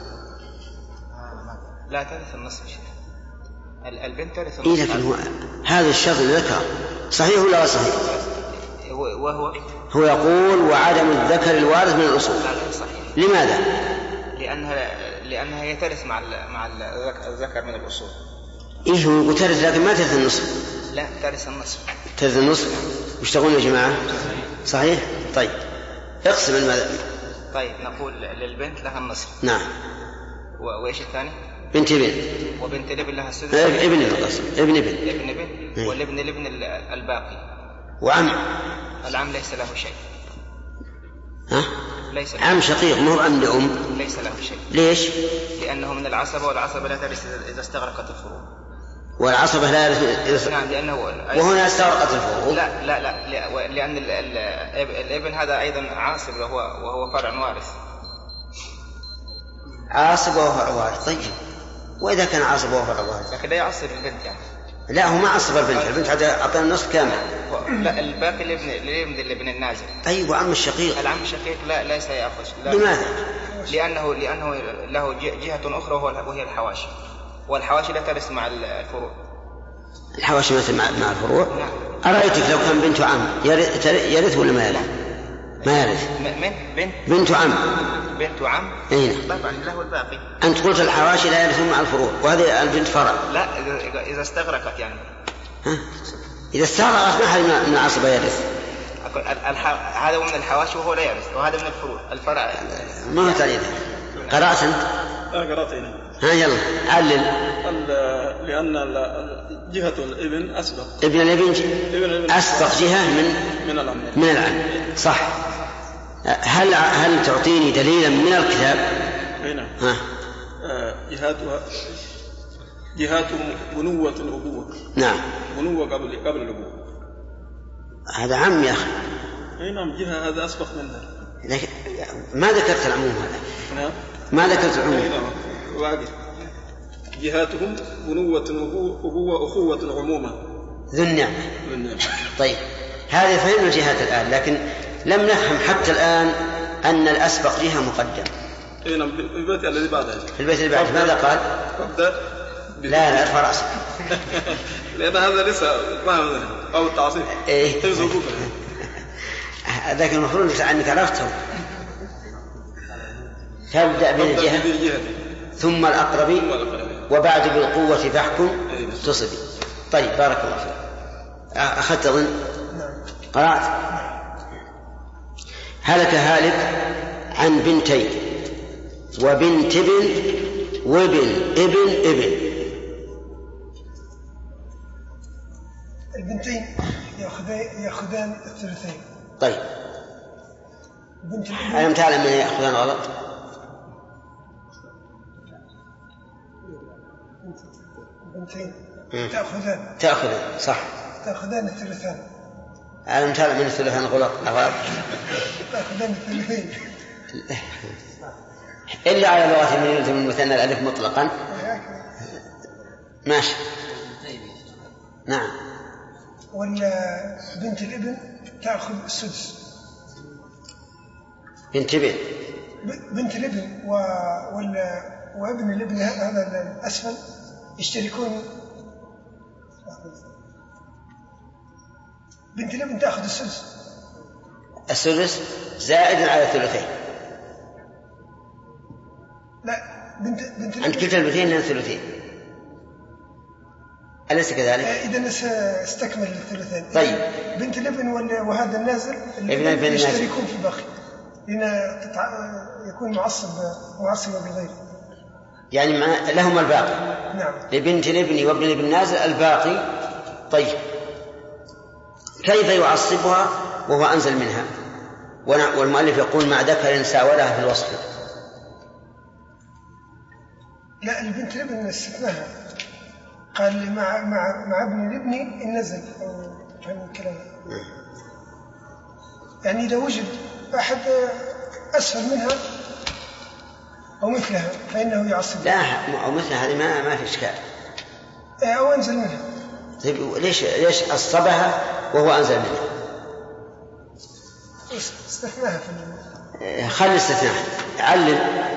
لا ترث النصف. البنت ترث النصف. إيه لكن هو هذا الشرط ذكر صحيح ولا صحيح؟ وهو هو يقول وعدم الذكر الوارث من الأصول. لا غير صحيح. لماذا؟ لأنها لأنها يترث مع مع الذكر من الأصول. إيه هو يقول ترث لكن ما ترث النصف. لا ترث النصف. ترث النصف. وش تقولون يا جماعة؟ صحيح. طيب اقسم المذهب. طيب نقول للبنت لها النصف. نعم. وإيش الثاني؟ بنت ابن. وبنت الابن لها السدس. ابن القسم. ابن ابن. ابن ابن. والابن الابن الباقي. وعم. العم ليس له شيء. ها؟ ليس له عم شقيق مو عم لأم. ليس له شيء. ليش؟ لأنه من العصبة، والعصبة لا ترث إذا استغرقت الفروع. والعصبة لا يرث. نعم لأنه وهنا استغرقت الفروع. لا لا لا لأن الابن هذا أيضا عاصب وهو وهو فرع وارث. عاصب وهو فرع وارث. طيب وإذا كان عاصب وهو فرع وارث لكن لا يعصب البنت يعني. لا هو ما عصب البنت. البنت أعطينا النصف كامل. لا الباقي الابن الابن الابن النازل. أيوة وعم الشقيق. العم الشقيق لا ليس يأخذ. لماذا؟ لأنه لأنه له جهة أخرى وهي الحواشي، والحواشي لا ترث مع الفروع. الحواشي مثل مع مع الفروع. نعم. أرأيتك لو كان بنت عم يرث, يرث ولا ما يرث؟ ما يرث. من بنت بنت عم. بنت عم. أين؟ طبعا له الباقي. أنت قلت الحواشي لا يرثون مع الفروع، وهذه البنت فرع. لا إذا استغرقت يعني. ها؟ إذا استغرقت ما حد من العصبة يرث. هذا من الحواشي وهو لا يرث، وهذا من الفروع الفرع. ما هو تعليل. قرأت أنت؟ لا قرأت هنا. ها يلا علل. لأن جهة الابن أسبق. ابن الابن أسبق جهة من من العم. من العم صح. هل هل تعطيني دليلا من الكتاب؟ هنا. ها. جهاتها جهات بنوة الأبوة. نعم. بنوة قبل قبل الأبوة. هذا عم يا أخي. نعم جهة هذا أسبق منها. لكن ما ذكرت العموم هذا. نعم. ما ذكرت العموم. واجد. جهاتهم بنوة أبوة أخوة عموما. ذو النعمة. طيب هذه فهمنا الجهات الآن، لكن لم نفهم حتى الآن أن الأسبق جهة مقدم. إيه نعم. في البيت الذي بعده. في البيت اللي بعده ماذا قال؟ لا لا ارفع رأسك. لأن هذا لسه ما أو التعصيب. إيه. لكن المفروض أنك عرفته. تبدأ بالجهة ثم الأقرب وبعد بالقوة فاحكم تصبي. طيب بارك الله فيك. أخذت أظن قرأت. هلك هالك عن بنتين وبنت ابن وابن ابن ابن. البنتين يأخذان الثلثين. طيب ألم تعلم من يأخذان غلط؟ بنتين تأخذان تأخذان صح. تأخذان الثلثان. ألم تعلم من الثلثان غلط؟ تأخذان الثلثين إلا على لغة من يلزم المثنى الألف مطلقا. ماشي. نعم. ولا بنت الابن تأخذ السدس. بنت ابن بنت الابن و... ولا وابن الابن هذا الأسفل يشتركون. بنت الابن تأخذ السدس. السدس زائد على الثلثين. لا بنت بنت أنت كلتا البنتين لنا ثلثين أليس كذلك؟ إذا استكمل الثلثين. طيب بنت الابن وهذا النازل يشتركون في الباقي لأن يكون معصب معصب بالغير. يعني لهم الباقي. نعم. لبنت الابن وابن الابن نازل الباقي. طيب كيف يعصبها وهو أنزل منها؟ والمؤلف يقول مع ذكر ساولها في الوصف. لا البنت الابن استثناها، قال مع مع مع ابن الابن النزل أو عن الكلام. يعني إذا وجد أحد أسفل منها أو مثلها فإنه يعصب. لا أو مثلها هذه ما ما في إشكال. أو أنزل منها. طيب ليش ليش أصبها وهو أنزل منها؟ استثناها في. خلي استثناء علل.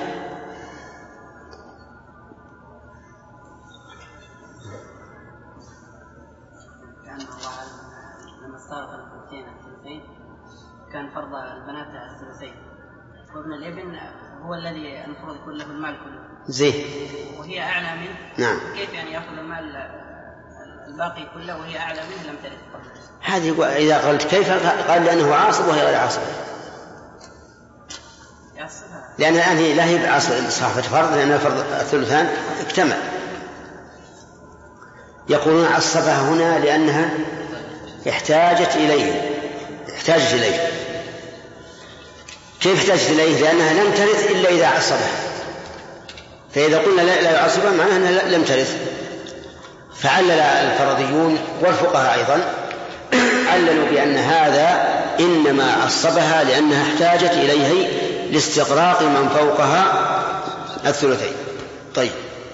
كان فرض البنات الثلثين وابن الابن هو الذي المفروض يكون له المال كله. زين. وهي أعلى منه. نعم. كيف يعني يأخذ المال الباقي كله وهي أعلى منه لم ترث؟ هذه إذا قلت كيف قال لأنه عاصب وهي غير عاصبة. يعصبها. لأن الآن هي لا هي صاحبة فرض لأن الفرض الثلثان اكتمل. يقولون عصبها هنا لأنها احتاجت إليه. احتاجت إليه. كيف احتاجت إليه؟ لأنها لم ترث إلا إذا عصبها. فإذا قلنا لا يعصبها معناها أنها لم ترث. فعلل الفرضيون والفقهاء أيضا عللوا بأن هذا إنما عصبها لأنها احتاجت إليه لاستغراق من فوقها الثلثين. طيب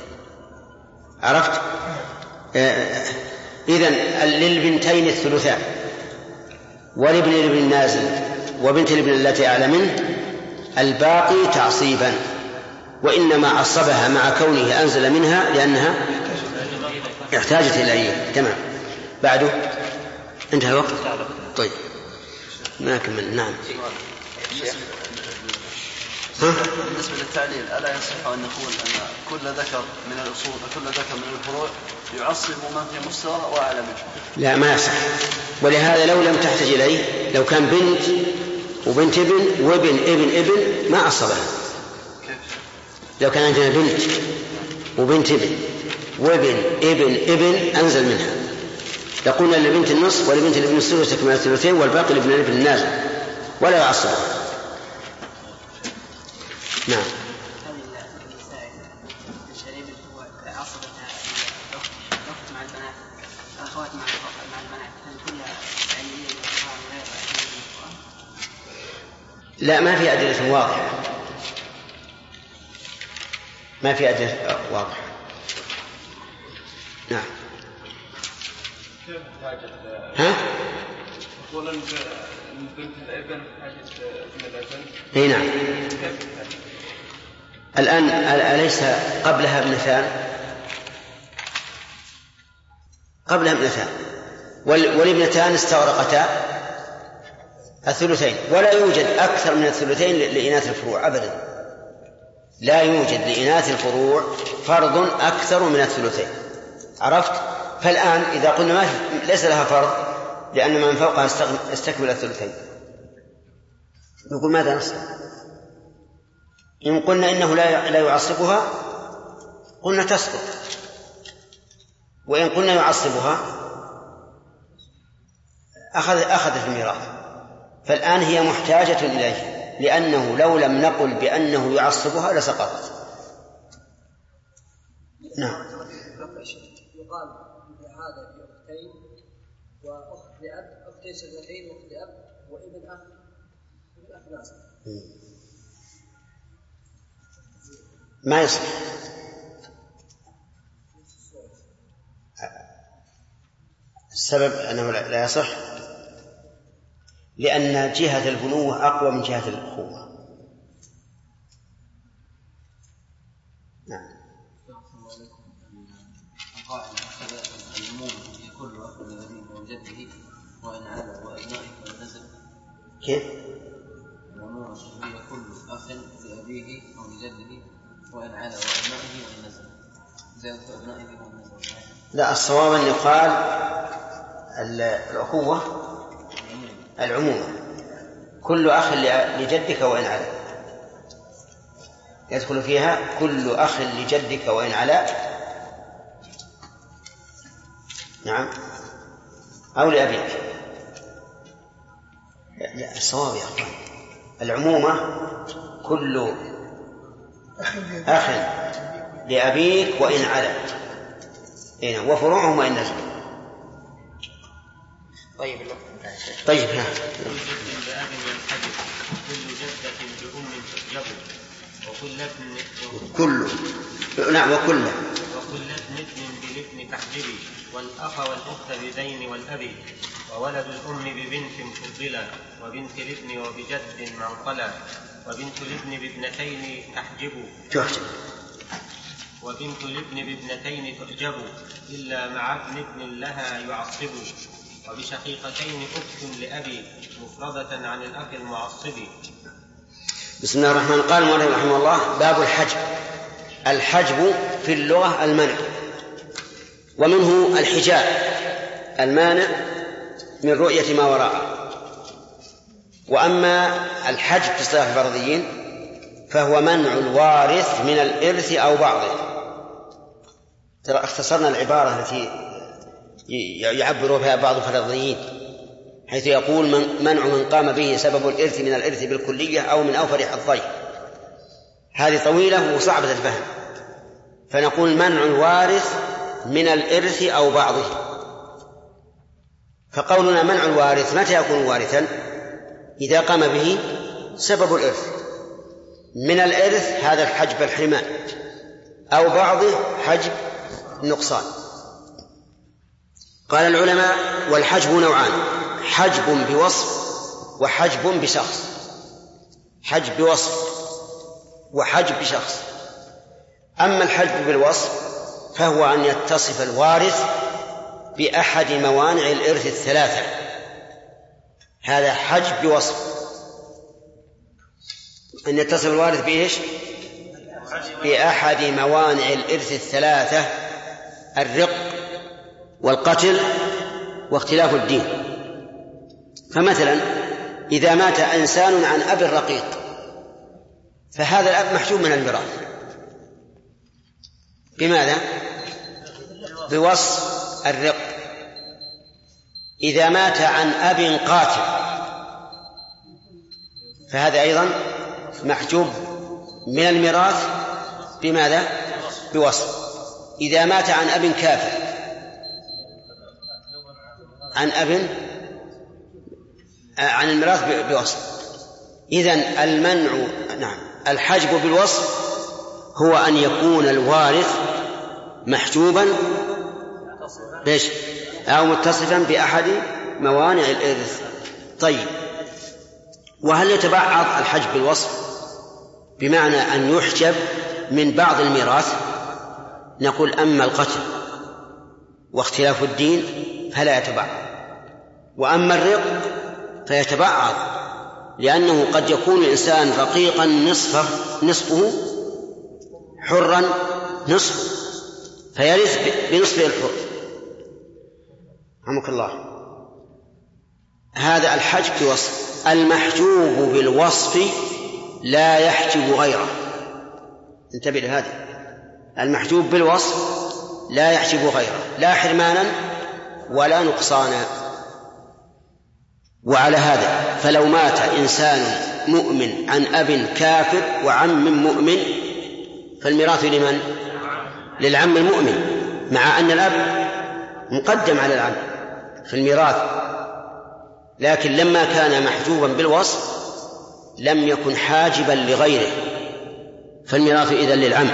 عرفت؟ آه إذن للبنتين الثلثان ولابن الابن النازل وبنت الابن التي أعلى منه الباقي تعصيبا، وإنما عصبها مع كونه أنزل منها لأنها احتاجت إليه. تمام. بعده انتهى الوقت. طيب ما كمل. نعم. بالنسبة للتعليل ألا يصح أن نقول أن كل ذكر من الأصول وكل ذكر من الفروع يعصب من في مستوى وأعلى منه؟ لا، ما يصح. ولهذا لو لم تحتج إليه، لو كان بنت وبنت ابن وابن ابن ابن ما عصبها. لو كان عندنا بنت وبنت ابن وابن ابن ابن أنزل منها، لقلنا لبنت النصف ولبنت الابن الثلث تكمل الثلثين والباقي لابن الابن النازل ولا يعصبها. نعم. لا، ما في أدلة واضحة، ما في أدلة واضحة. نعم. ها؟ أقول أن بنت الابن حاجة ابن الابن. اي نعم. الآن أليس قبلها ابنتان؟ قبلها ابنتان والابنتان استغرقتا الثلثين، ولا يوجد أكثر من الثلثين لإناث الفروع أبدا. لا يوجد لإناث الفروع فرض أكثر من الثلثين. عرفت؟ فالآن إذا قلنا ما ليس لها فرض لأن من فوقها استكمل الثلثين، نقول ماذا نصنع؟ إن قلنا إنه لا يعصبها قلنا تسقط، وإن قلنا يعصبها أخذ أخذت الميراث. فالآن هي محتاجة إليه، لأنه لو لم نقل بأنه يعصبها لسقطت. نعم. يقال هذا في أختين وأخت لأب، أختين شقيقتين وأخت لأب وابن أخ وابن أخ ناصر. ما يصح. السبب أنه لا يصح لأن جهة البنوة أقوى من جهة الأخوة. نعم. كل أخ لأبيه وجده وإن علا وأبنائه فنزل. كيف؟ العمومة هي كل أخ لأبيه أو لجده وإن علا وأبنائه وإن نزل. زادت أبنائه وإن نزل. لا، الصواب أن يقال الأخوة العمومة كل أخ لجدك وإن علا، يدخل فيها كل أخ لجدك وإن علا. نعم. أو لأبيك. لا، الصواب يا أخوان العمومة كل أخ لأبيك وإن علا، وفروعهم وإن نزل. طيب طيب ها. كل جد بأب ينحجب، وكل جدة بأم تحجب، وكل ابن كل نعم وكل وكل ابن ابن بالابن تحجبي، والأخ والأخت بذين والأبي، وولد الأم ببنت فضلا، وبنت الابن وبجد معقلا، وبنت الابن بابنتين تحجب تحجب وبنت الابن بابنتين تحجب، إلا مع ابن ابن لها يعصب، وبشقيقتين أخت لأبي مفردة عن الأخ المعصب. بسم الله الرحمن الرحيم. قال المؤلف رحمه الله: باب الحجب. الحجب في اللغة المنع، ومنه الحجاب المانع من رؤية ما وراءه. وأما الحجب في اصطلاح البرضيين فهو منع الوارث من الإرث أو بعضه. ترى اختصرنا العبارة التي يعبر بها بعض الفرضيين، حيث يقول من منع من قام به سبب الإرث من الإرث بالكلية أو من أوفر حظيه. هذه طويلة وصعبة الفهم، فنقول منع الوارث من الإرث أو بعضه. فقولنا منع الوارث متى يكون وارثا؟ إذا قام به سبب الإرث. من الإرث هذا الحجب الحرمان، أو بعضه حجب النقصان. قال العلماء: والحجب نوعان: حجب بوصف وحجب بشخص. حجب بوصف وحجب بشخص. أما الحجب بالوصف فهو أن يتصف الوارث بأحد موانع الإرث الثلاثة، هذا حجب بوصف. أن يتصل الوارث بإيش؟ بأحد موانع الإرث الثلاثة: الرق والقتل واختلاف الدين. فمثلا إذا مات إنسان عن أب رقيق فهذا الأب محجوب من الميراث. بماذا؟ بوصف الرق. إذا مات عن أب قاتل فهذا أيضا محجوب من الميراث. بماذا؟ بوصف. إذا مات عن أب كافر عن أب عن الميراث بوصف. إذن المنع نعم الحجب بالوصف هو أن يكون الوارث محجوبا بيش أو متصفا بأحد موانع الإرث. طيب، وهل يتبعض الحجب بالوصف بمعنى أن يحجب من بعض الميراث؟ نقول أما القتل واختلاف الدين فلا يتبعض، وأما الرق فيتبعض، لأنه قد يكون الإنسان رقيقا نصفه نصفه حرا نصفه فيرث بنصفه الحر. رحمك الله. هذا الحجب بوصف. المحجوب بالوصف لا يحجب غيره. انتبه لهذا، المحجوب بالوصف لا يحجب غيره، لا حرمانا ولا نقصانا. وعلى هذا فلو مات إنسان مؤمن عن أب كافر وعم مؤمن فالميراث لمن؟ للعم المؤمن، مع أن الأب مقدم على العم في الميراث، لكن لما كان محجوبا بالوصف لم يكن حاجبا لغيره فالميراث إذن للعم.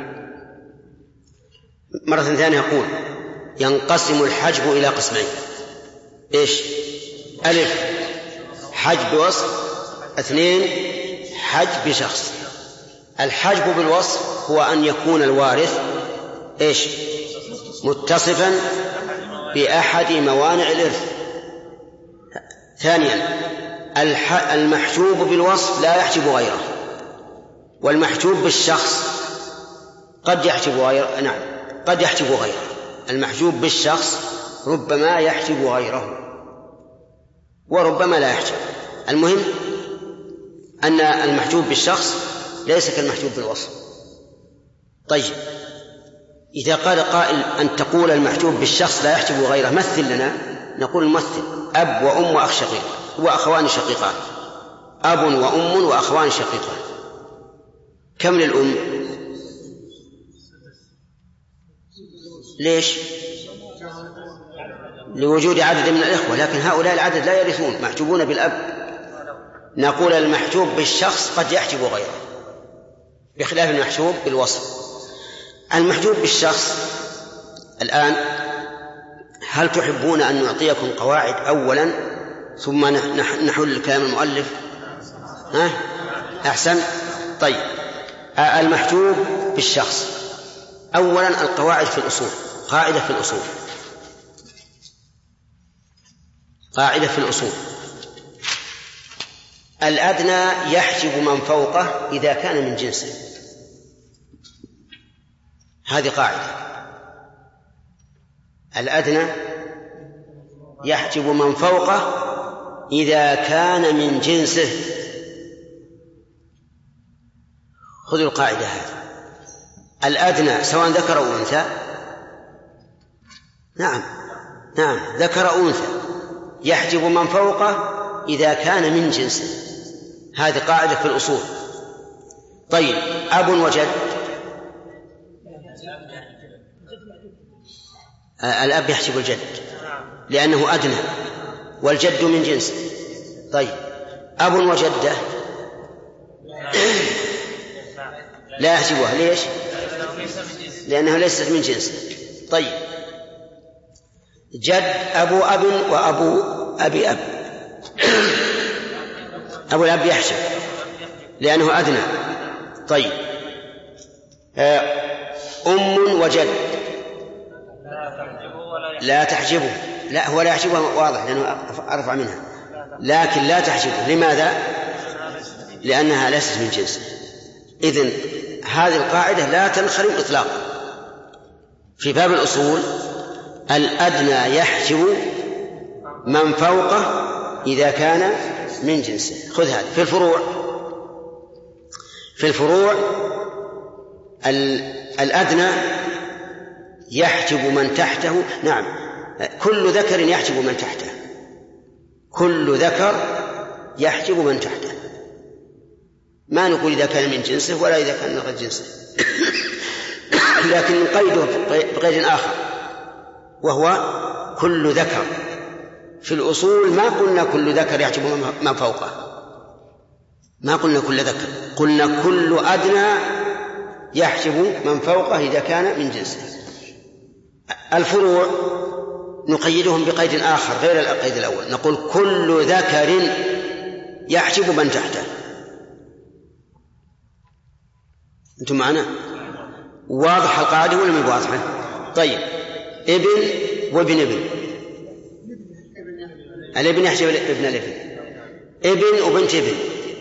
مرة ثانية يقول: ينقسم الحجب إلى قسمين. إيش؟ ألف حجب بوصف، اثنين حجب بشخص. الحجب بالوصف هو أن يكون الوارث إيش؟ متصفا بأحد موانع الإرث. ثانيا المحجوب بالوصف لا يحجب غيره، والمحجوب بالشخص قد يحجب غيره. نعم قد يحجب غيره. المحجوب بالشخص ربما يحجب غيره وربما لا يحجب. المهم أن المحجوب بالشخص ليس كالمحجوب بالوصف. طيب، إذا قال قائل أن تقول المحجوب بالشخص لا يحجب غيره، مثل لنا. نقول مثل: أب وأم وأخ شقيق وأخوان شقيقان. أب وأم وأخوان شقيقان. كم للأم؟ ليش؟ لوجود عدد من الإخوة، لكن هؤلاء العدد لا يرثون، محجوبون بالأب. نقول المحجوب بالشخص قد يحجب غيره بخلاف المحجوب بالوصف. المحجوب بالشخص الآن، هل تحبون أن نعطيكم قواعد أولا ثم نحل كلام المؤلف؟ ها؟ أحسن. طيب، المحجوب بالشخص أولا القواعد في الأصول. قاعدة في الأصول قاعدة في الأصول الأدنى يحجب من فوقه إذا كان من جنسه. هذه قاعدة. الأدنى يحجب من فوقه إذا كان من جنسه. خذوا القاعدة هذه. الأدنى سواء ذكر أو أنثى، نعم نعم ذكر أو أنثى، يحجب من فوقه إذا كان من جنسه. هذه قاعدة في الأصول. طيب، أب وجد، الأب يحجب الجد لأنه أدنى والجد من جنسه. طيب، أب وجدة لا يحجبها. ليش؟ لأنها ليست من جنسه. طيب، جد أبو أب وأبو أبي أب، أبو الأب يحجب لأنه أدنى. طيب، أم وجد لا تحجبه. لا، هو لا يحجبها واضح لأنه أرفع منها، لكن لا تحجبه. لماذا؟ لأنها ليست من جنسه. إذن هذه القاعدة لا تنخرم إطلاقا. في باب الأصول الأدنى يحجب من فوقه إذا كان من جنسه. خذ هذا. في الفروع في الفروع الأدنى يحجب من تحته. نعم، كل ذكر يحجب من تحته، كل ذكر يحجب من تحته، ما نقول إذا كان من جنسه ولا إذا كان من غير جنسه. لكن نقيده بقيد آخر وهو كل ذكر. في الأصول ما قلنا كل ذكر يحجب من فوقه، ما قلنا كل ذكر، قلنا كل أدنى يحجب من فوقه إذا كان من جنسه. الفروع نقيدهم بقيد آخر غير القيد الأول، نقول كل ذكر يحجب من تحته. أنتم معنا؟ واضح القاعدة ولا مو واضحة؟ طيب، ابن وابن ابن، الابن يحجب ابن الابن، ابن وبنت ابن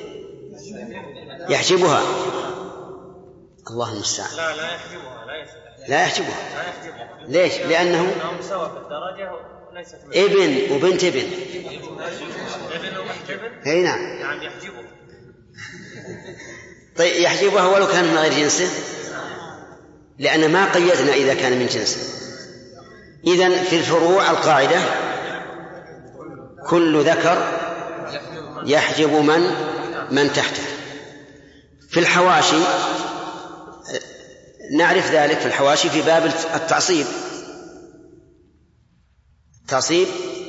يحجبها. الله المستعان. لا لا يحجبها، لا يحجبها، لا يحجبها. لا يحجبها. ليش؟ لأنه سواء في الدرجة وليست ابن وبنت ابن. ابن وبنت ابن. أي نعم. يعني يحجبه. طيب يحجبها ولو كان من غير جنسه، لأن ما قيدنا إذا كان من جنسه. إذن في الفروع القاعدة كل ذكر يحجب من من تحته. في الحواشي نعرف ذلك، في الحواشي في باب التعصيب. التعصيب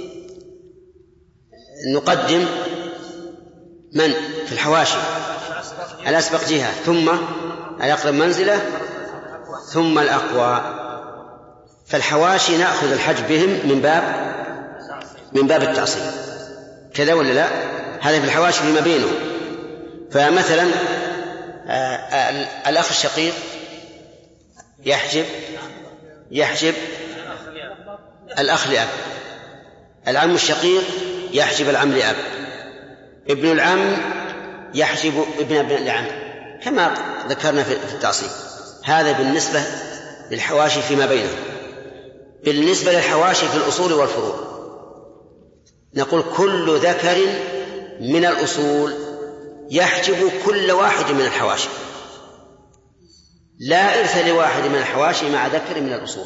نقدم من في الحواشي الأسبق جهة، ثم الأقرب منزلة، ثم الأقوى. فالحواشي نأخذ الحجب بهم من باب من باب التعصيب، كذا ولا لا؟ هذا في الحواشي فيما بينهم. فمثلا الأخ الشقيق يحجب يحجب الأخ لأب، العم الشقيق يحجب العم لأب، ابن العم يحجب ابن ابن العم، كما ذكرنا في التعصيب. هذا بالنسبة للحواشي فيما بينهم. بالنسبة للحواشي في الأصول والفروع نقول كل ذكر من الأصول يحجب كل واحد من الحواشي، لا إرث لواحد من الحواشي مع ذكر من الأصول.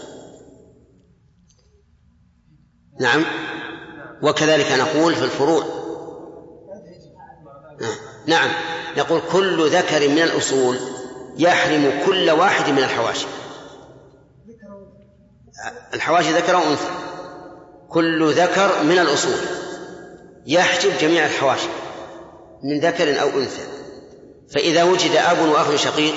نعم، وكذلك نقول في الفروع. نعم، نقول كل ذكر من الأصول يحرم كل واحد من الحواشي. الحواشي ذكر وأنثى، كل ذكر من الأصول يحجب جميع الحواشي من ذكر أو أنثى. فإذا وجد أب وأخ شقيق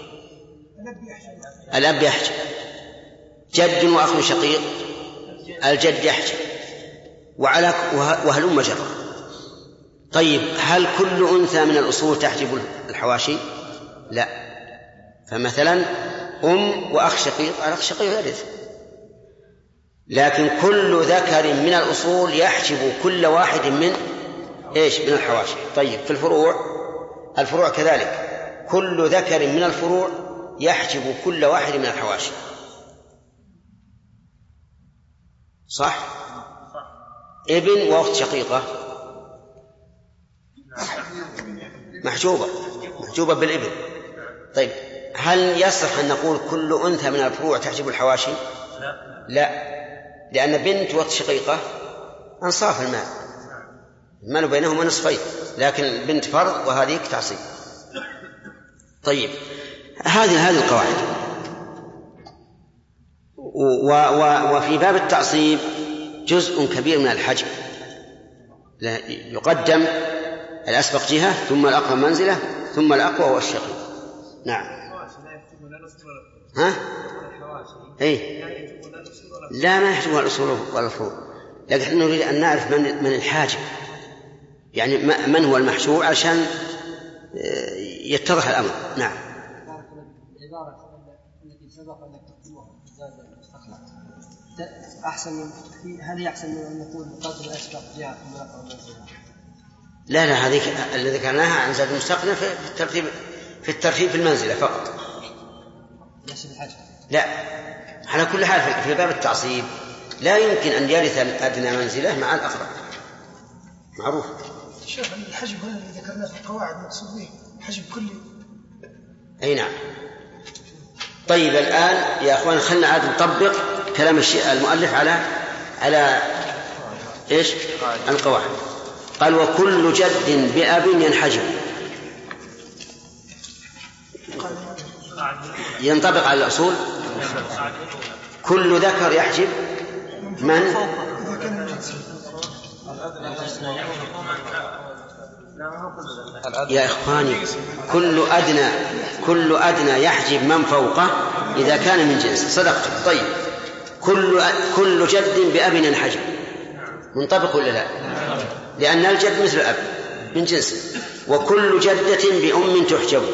الأب يحجب، جد وأخ شقيق الجد يحجب، وعلى وهلم جرا. طيب، هل كل أنثى من الأصول تحجب الحواشي؟ لا. فمثلا أم وأخ شقيق، الأخ شقيق يرث، لكن كل ذكر من الأصول يحجب كل واحد من إيش؟ من الحواشي. طيب، في الفروع الفروع كذلك كل ذكر من الفروع يحجب كل واحد من الحواشي. صح؟ ابن وأخت شقيقة محجوبة محجوبة بالابن. طيب، هل يصح أن نقول كل أنثى من الفروع تحجب الحواشي؟ لا، لا، لأن بنت وأخت شقيقة أنصاف المال، المال بينهما نصفين، لكن بنت فرض وهذه تعصيب. طيب، هذه هذه القواعد. و و وفي باب التعصيب جزء كبير من الحجب، يقدم الأسبق جهة، ثم الأقرب منزلة، ثم الأقوى والشقيق. نعم. ها؟ إيه؟ لا، ما يحجبها الأصول ولا الفروع، لكن نريد أن نعرف من من الحاجب، يعني من هو المحجوب عشان يتضح الأمر. نعم. العبارة التي سبق أن تكتبوها زاد المستخلف أحسن، هل أحسن من أن نقول قدر الأسبق جاء من الأقرب منزلة؟ لا لا هذه اللي ذكرناها عن زاد المستقنع في الترتيب في الترتيب في المنزلة فقط. لا على كل حال في باب التعصيب لا يمكن أن يرث الأدنى منزلة مع الأقرب معروف. شوف الحجب هنا اللي ذكرناه في القواعد مقصود به حجب كلي. أي نعم. طيب الآن يا أخوان خلنا عاد نطبق كلام المؤلف على على إيش القواعد. قال وكل جد بأب ينحجب ينطبق على الأصول. كل ذكر يحجب من يا إخواني كل أدنى كل أدنى يحجب من فوقه إذا كان من جنس. صدقت. طيب كل كل جد بأب ينحجب منطبق ولا لا؟ لأن الجد مثل الأب من جنسه. وكل جدة بأم تحجب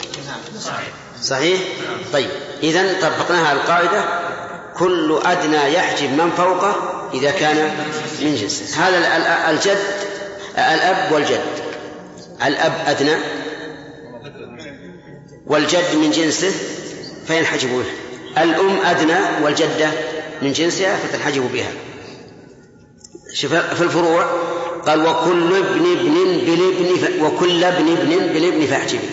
صحيح. طيب إذن طبقناها القاعدة كل أدنى يحجب من فوقه إذا كان من جنسه. هذا الجد الأب والجد الأب أدنى والجد من جنسه فينحجب به. الأم أدنى والجدة من جنسها فتنحجب بها. شوف في الفروع قال وكل ابن ابن بالابن وكل ابن ابن بالابن فاحجبه.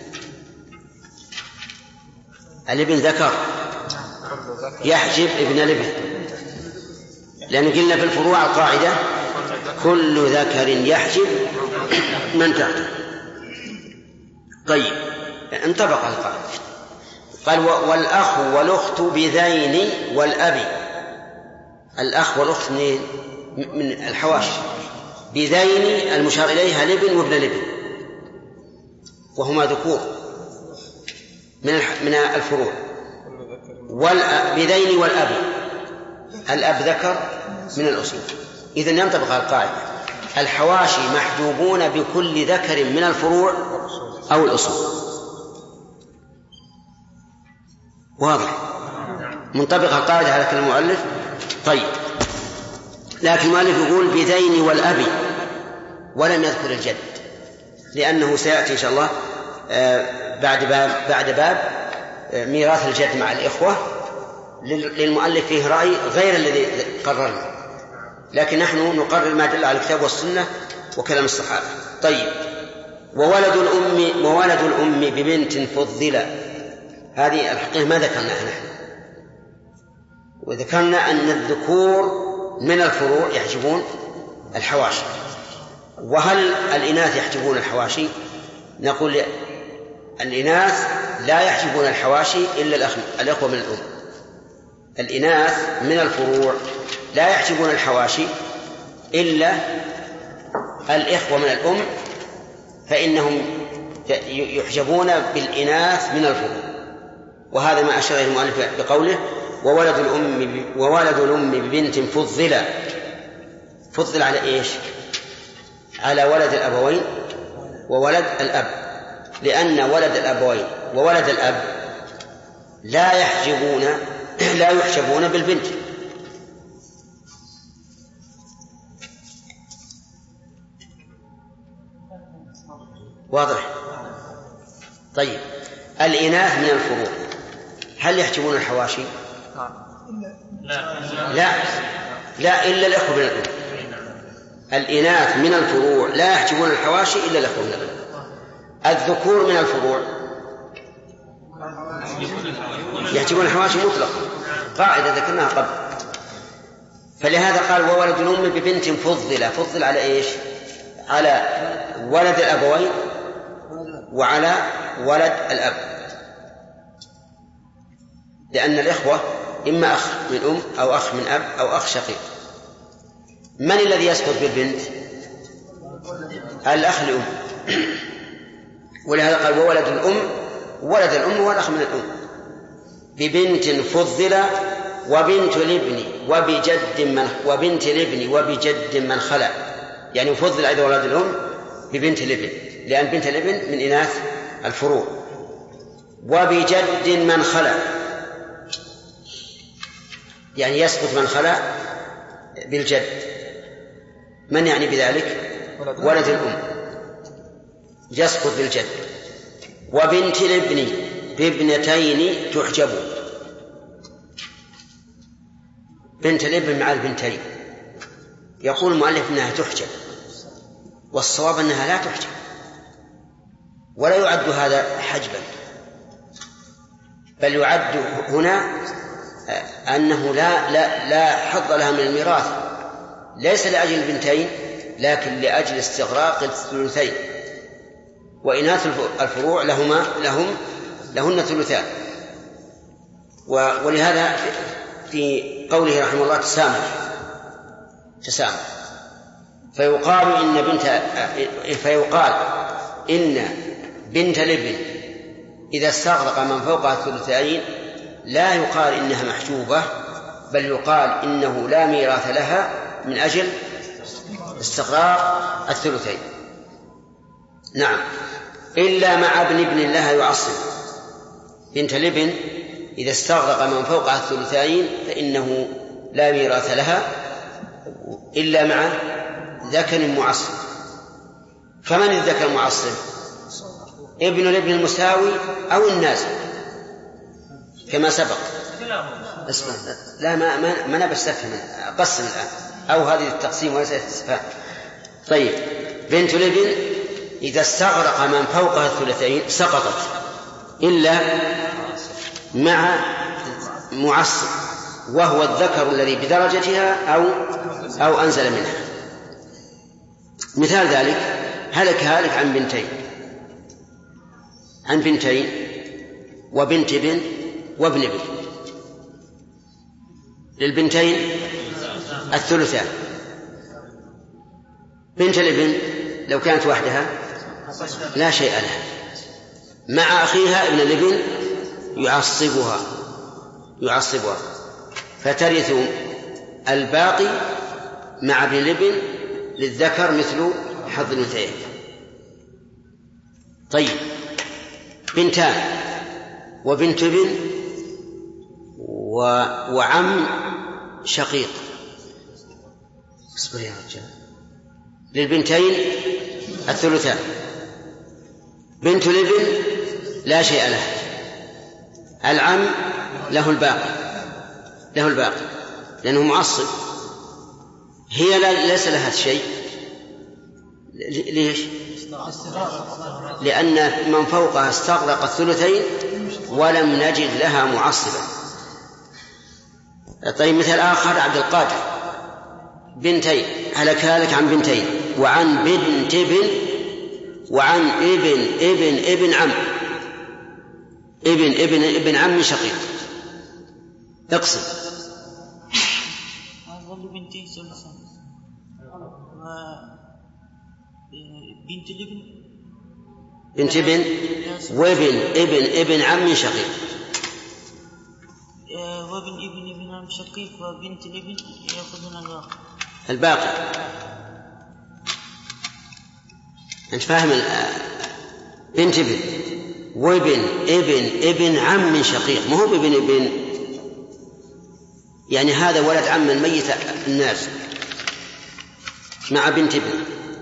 الابن ذكر يحجب ابن الابن لأن قلنا في الفروع القاعدة كل ذكر يحجب من تحته. طيب انطبق القاعدة. قال والأخ والأخت بذين والأبي. الأخ والأخت من الحواشي بذين المشار إليها الابن وابن الابن وهما ذكور من من الفروع. بذين والأب الأب ذكر من الأصول. إذن ينطبق القاعدة الحواشي محجوبون بكل ذكر من الفروع أو الأصول. واضح منطبق القاعدة على كلام المؤلف. طيب لكن المؤلف يقول بذين والأب ولم يذكر الجد لأنه سيأتي إن شاء الله بعد باب بعد باب ميراث الجد مع الإخوة للمؤلف فيه رأي غير الذي قررنا لكن نحن نقرر ما دل على الكتاب والسنة وكلام الصحابة. طيب وولد الأم وولد الأم ببنت فضل. هذه الحقيقة ما ذكرناها نحن وذكرنا أن الذكور من الفروع يحجبون الحواشي. وهل الإناث يحجبون الحواشي؟ نقول الإناث لا يحجبون الحواشي إلا الأخوة من الأم. الإناث من الفروع لا يحجبون الحواشي إلا الإخوة من الأم فإنهم يحجبون بالإناث من الفروع. وهذا ما أشار إليه المؤلف بقوله وولد الأم وولد الأم ببنت فضل. فضل على إيش؟ على ولد الأبوين وولد الأب لأن ولد الأبوين وولد الأب لا يحجبون لا يحجبون بالبنت. واضح. طيب الإناث من الفروع هل يحجبون الحواشي؟ لا لا لا إلا الأخوة من الأم. الإناث من الفروع لا يحجبون الحواشي إلا الأخوة من الأم. الذكور من الفروع يحجبون الحواشي مطلقا قاعدة ذكرناها قبل. فلهذا قال وولد الأم ببنت فضل. فضل على إيش؟ على ولد الأبوين وعلى ولد الأب لأن الإخوة إما أخ من أم أو أخ من أب أو أخ شقيق. من الذي يسقط بالبنت؟ الأخ لأم. ولهذا قال وولد الأم ولد الأم والأخ من الأم ببنت فضل وبنت الابن وبجد من وبنت الابن وبجد من خلع. يعني فضل أيضا ولد الأم ببنت الابن لأن بنت الابن من إناث الفروع. وبجد من خلع يعني يسقط من خلع بالجد. من يعني بذلك؟ ولد الأم يسقط بالجد. وبنت الابن بابنتين تحجب. بنت الابن مع البنتين يقول المؤلف انها تحجب، والصواب انها لا تحجب، ولا يعد هذا حجبا، بل يعد هنا انه لا لا لا حظ لها من الميراث، ليس لاجل البنتين لكن لاجل استغراق الثلثين، وإناث الفروع لهما لهم لهن ثلثان. ولهذا في قوله رحمه الله تسامح تسامح فيقال إن بنت فيقال إن بنت الابن إذا استغرق من فوقها الثلثين لا يقال إنها محجوبة، بل يقال إنه لا ميراث لها من أجل استغراق الثلثين. نعم، إلا مع ابن ابن لها يعصب. بنت الابن إذا استغرق من فوقها الثلثين فإنه لا ميراث لها إلا مع ذكر معصب. فمن الذكر المعصب؟ ابن الابن المساوي أو النازل كما سبق. اسمع، لا ما ما, ما نبي استفهم، أقسم الآن، أو هذه التقسيم وليس الاستفهام. طيب، بنت الابن إذا استغرق من فوقها الثلثين سقطت إلا مع معصب، وهو الذكر الذي بدرجتها أو أو أنزل منها. مثال ذلك هلك هالك عن بنتين عن بنتين وبنت ابن وابن ابن. للبنتين الثلثان. بنت الابن لو كانت وحدها لا شيء لها، مع أخيها ابن الابن يعصبها يعصبها فترث الباقي مع ابن الابن للذكر مثل حظ الأنثيين. طيب، بنتان وبنت ابن و... وعم شقيق. اصبر يا رجال. للبنتين الثلثان. بنت الابن لا شيء لها، العم له الباقي له الباقي لأنه معصب. هي لا ليس لها شيء. ليش؟ لأن من فوقها استغرق الثلثين ولم نجد لها معصبا. طيب، مثل آخر عبد القادر بنتين هلك هالك عن بنتين وعن بنت ابن وعن ابن ابن ابن عم ابن ابن ابن عم شقيق. اقسم. بنتين ثلثان بنت الابن بنت ابن وابن ابن ابن عم شقيق وابن ابن ابن عم شقيق وبنت الابن يأخذون الباقي الباقي أنت فاهم؟ بنت ابن وابن ابن ابن عم شقيق، ما هو ابن ابن، يعني هذا ولد عم الميت الناس مع بنت ابن.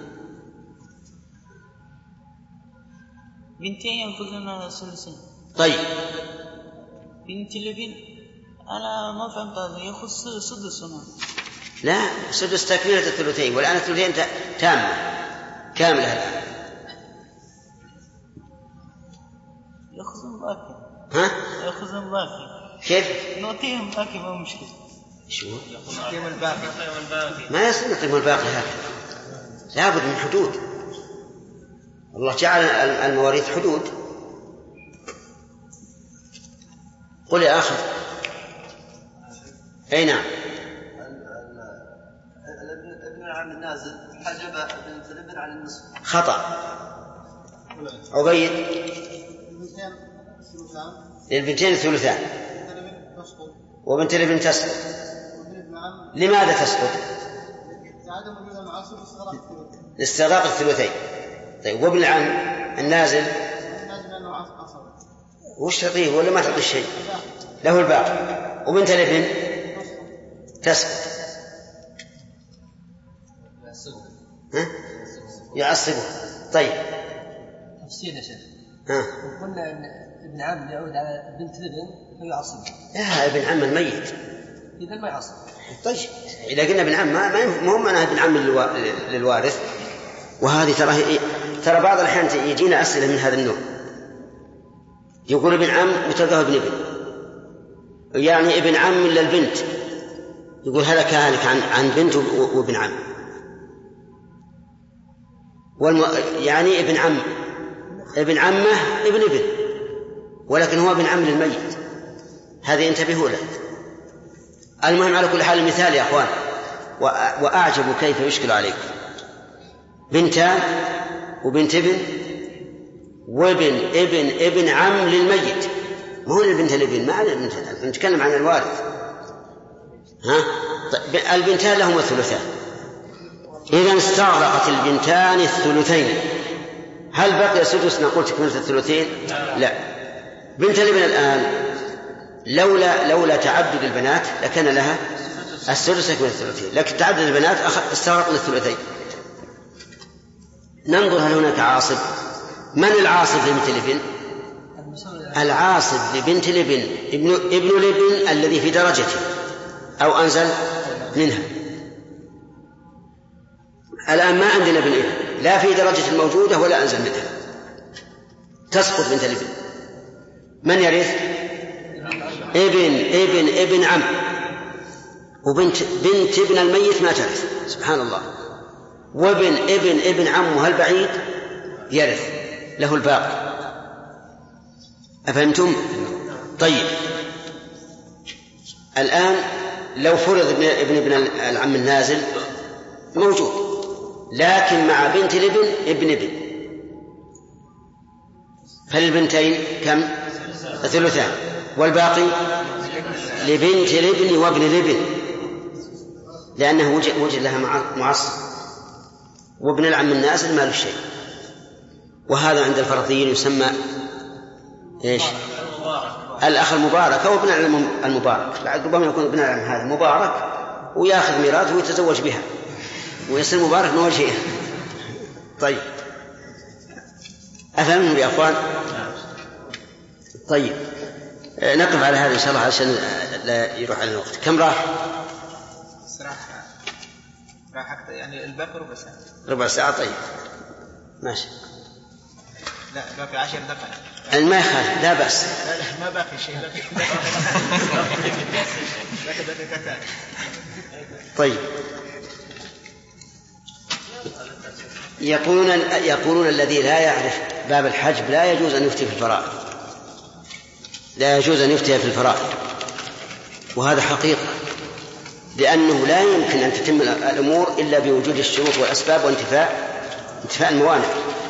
بنتين يأخذون ثلثين. طيب، بنت الابن أنا ما فهمت هذا، يأخذ سدس. لا، سدس تكملة الثلثين، والآن الثلثين تامة كاملة الآن. يأخذون باقي. ها؟ يأخذون باقي. كيف؟ نعطيهم باقي ما مشكلة. شو؟ نعطيهم الباقي. ما يصير نعطيهم الباقي هكذا، لابد من حدود. الله جعل المواريث حدود. قل يا أخي. أي نعم. ابن العم النازل حجب بنت الابن عن النصف. خطأ. عبيد. للبنتين الثلثان وبنت الابن تسقط. لماذا تسقط؟ لاستغراق الثلثين. طيب، وابن العم النازل وش تعطيه ولا ما تعطي شيء؟ له الباقي. وبنت الابن تسقط. ها؟ يعصبه. طيب تفسير يا شيخ. ها قلنا ان ابن عم يعود على بنت الابن فيعصبه. لا ابن عم الميت اذا ما يعصب. طيب اذا قلنا ابن عم ما ما هم انا ابن عم للوارث. وهذه ترى ترى بعض الأحيان يجينا أسئلة من هذا النوع، يقول ابن عم وتلقاه ابن ابن، يعني ابن عم للبنت، يقول هلك هلك عن عن بنت وابن عم، والم... يعني ابن عم ابن عمه ابن ابن، ولكن هو ابن عم للميت. هذه انتبهوا له. المهم على كل حال المثال يا أخوان، وأعجب كيف يشكل عليكم بنتان وبنت ابن وابن ابن ابن عم للميت، ما هو البنت الابن، ما على البنت، نتكلم عن الوارث. ها طيب البنتان لهما الثلثان، إذا استغرقت البنتان الثلثين، هل بقي سدس نقول تكملة الثلثين؟ لا. بنت الابن الآن لولا لولا تعدد البنات لكان لها السدس تكملة الثلثين، لكن تعدد البنات استغرقنا الثلثين. ننظر هل هناك عاصب. من العاصب لبنت الابن؟ العاصب لبنت الابن ابن ابن الابن الذي في درجته أو أنزل منها. الآن ما عندنا ابن ابن لا في درجة الموجودة ولا أنزل منها، تسقط بنت الابن. من يرث؟ ابن ابن ابن عم، وبنت بنت ابن الميت ما ترث، سبحان الله. وابن ابن ابن عمه البعيد يرث، له الباقي. أفهمتم؟ طيب الآن لو فرض ابن ابن, ابن العم النازل موجود، لكن مع بنت الابن ابن ابن، فللبنتين كم؟ الثلثان، والباقي لبنت الابن وابن الابن، لأنه وجد, وجد لها معصب، وابن العم النازل ما له شيء. وهذا عند الفرضيين يسمى إيش؟ الأخ المبارك أو ابن العم المبارك. ربما يكون ابن العم هذا مبارك ويأخذ ميراثه ويتزوج بها ويصير مبارك من أول شيء. طيب أفهمهم يا أخوان؟ طيب نقف على هذا إن شاء الله عشان لا يروح على الوقت. كم راح؟ صراحة راح أكثر، يعني الباقي ربع ساعة. ربع ساعة طيب ماشي. لا باقي عشر دقائق. ما يخالف لا بأس. لا لا ما باقي شيء، باقي دقيقتين. طيب يقولون يقولون الذي لا يعرف باب الحجب لا يجوز أن يفتي في الفرائض، لا يجوز أن يفتي في الفرائض، وهذا حقيقة، لأنه لا يمكن أن تتم الأمور إلا بوجود الشروط والأسباب وانتفاء انتفاء الموانع.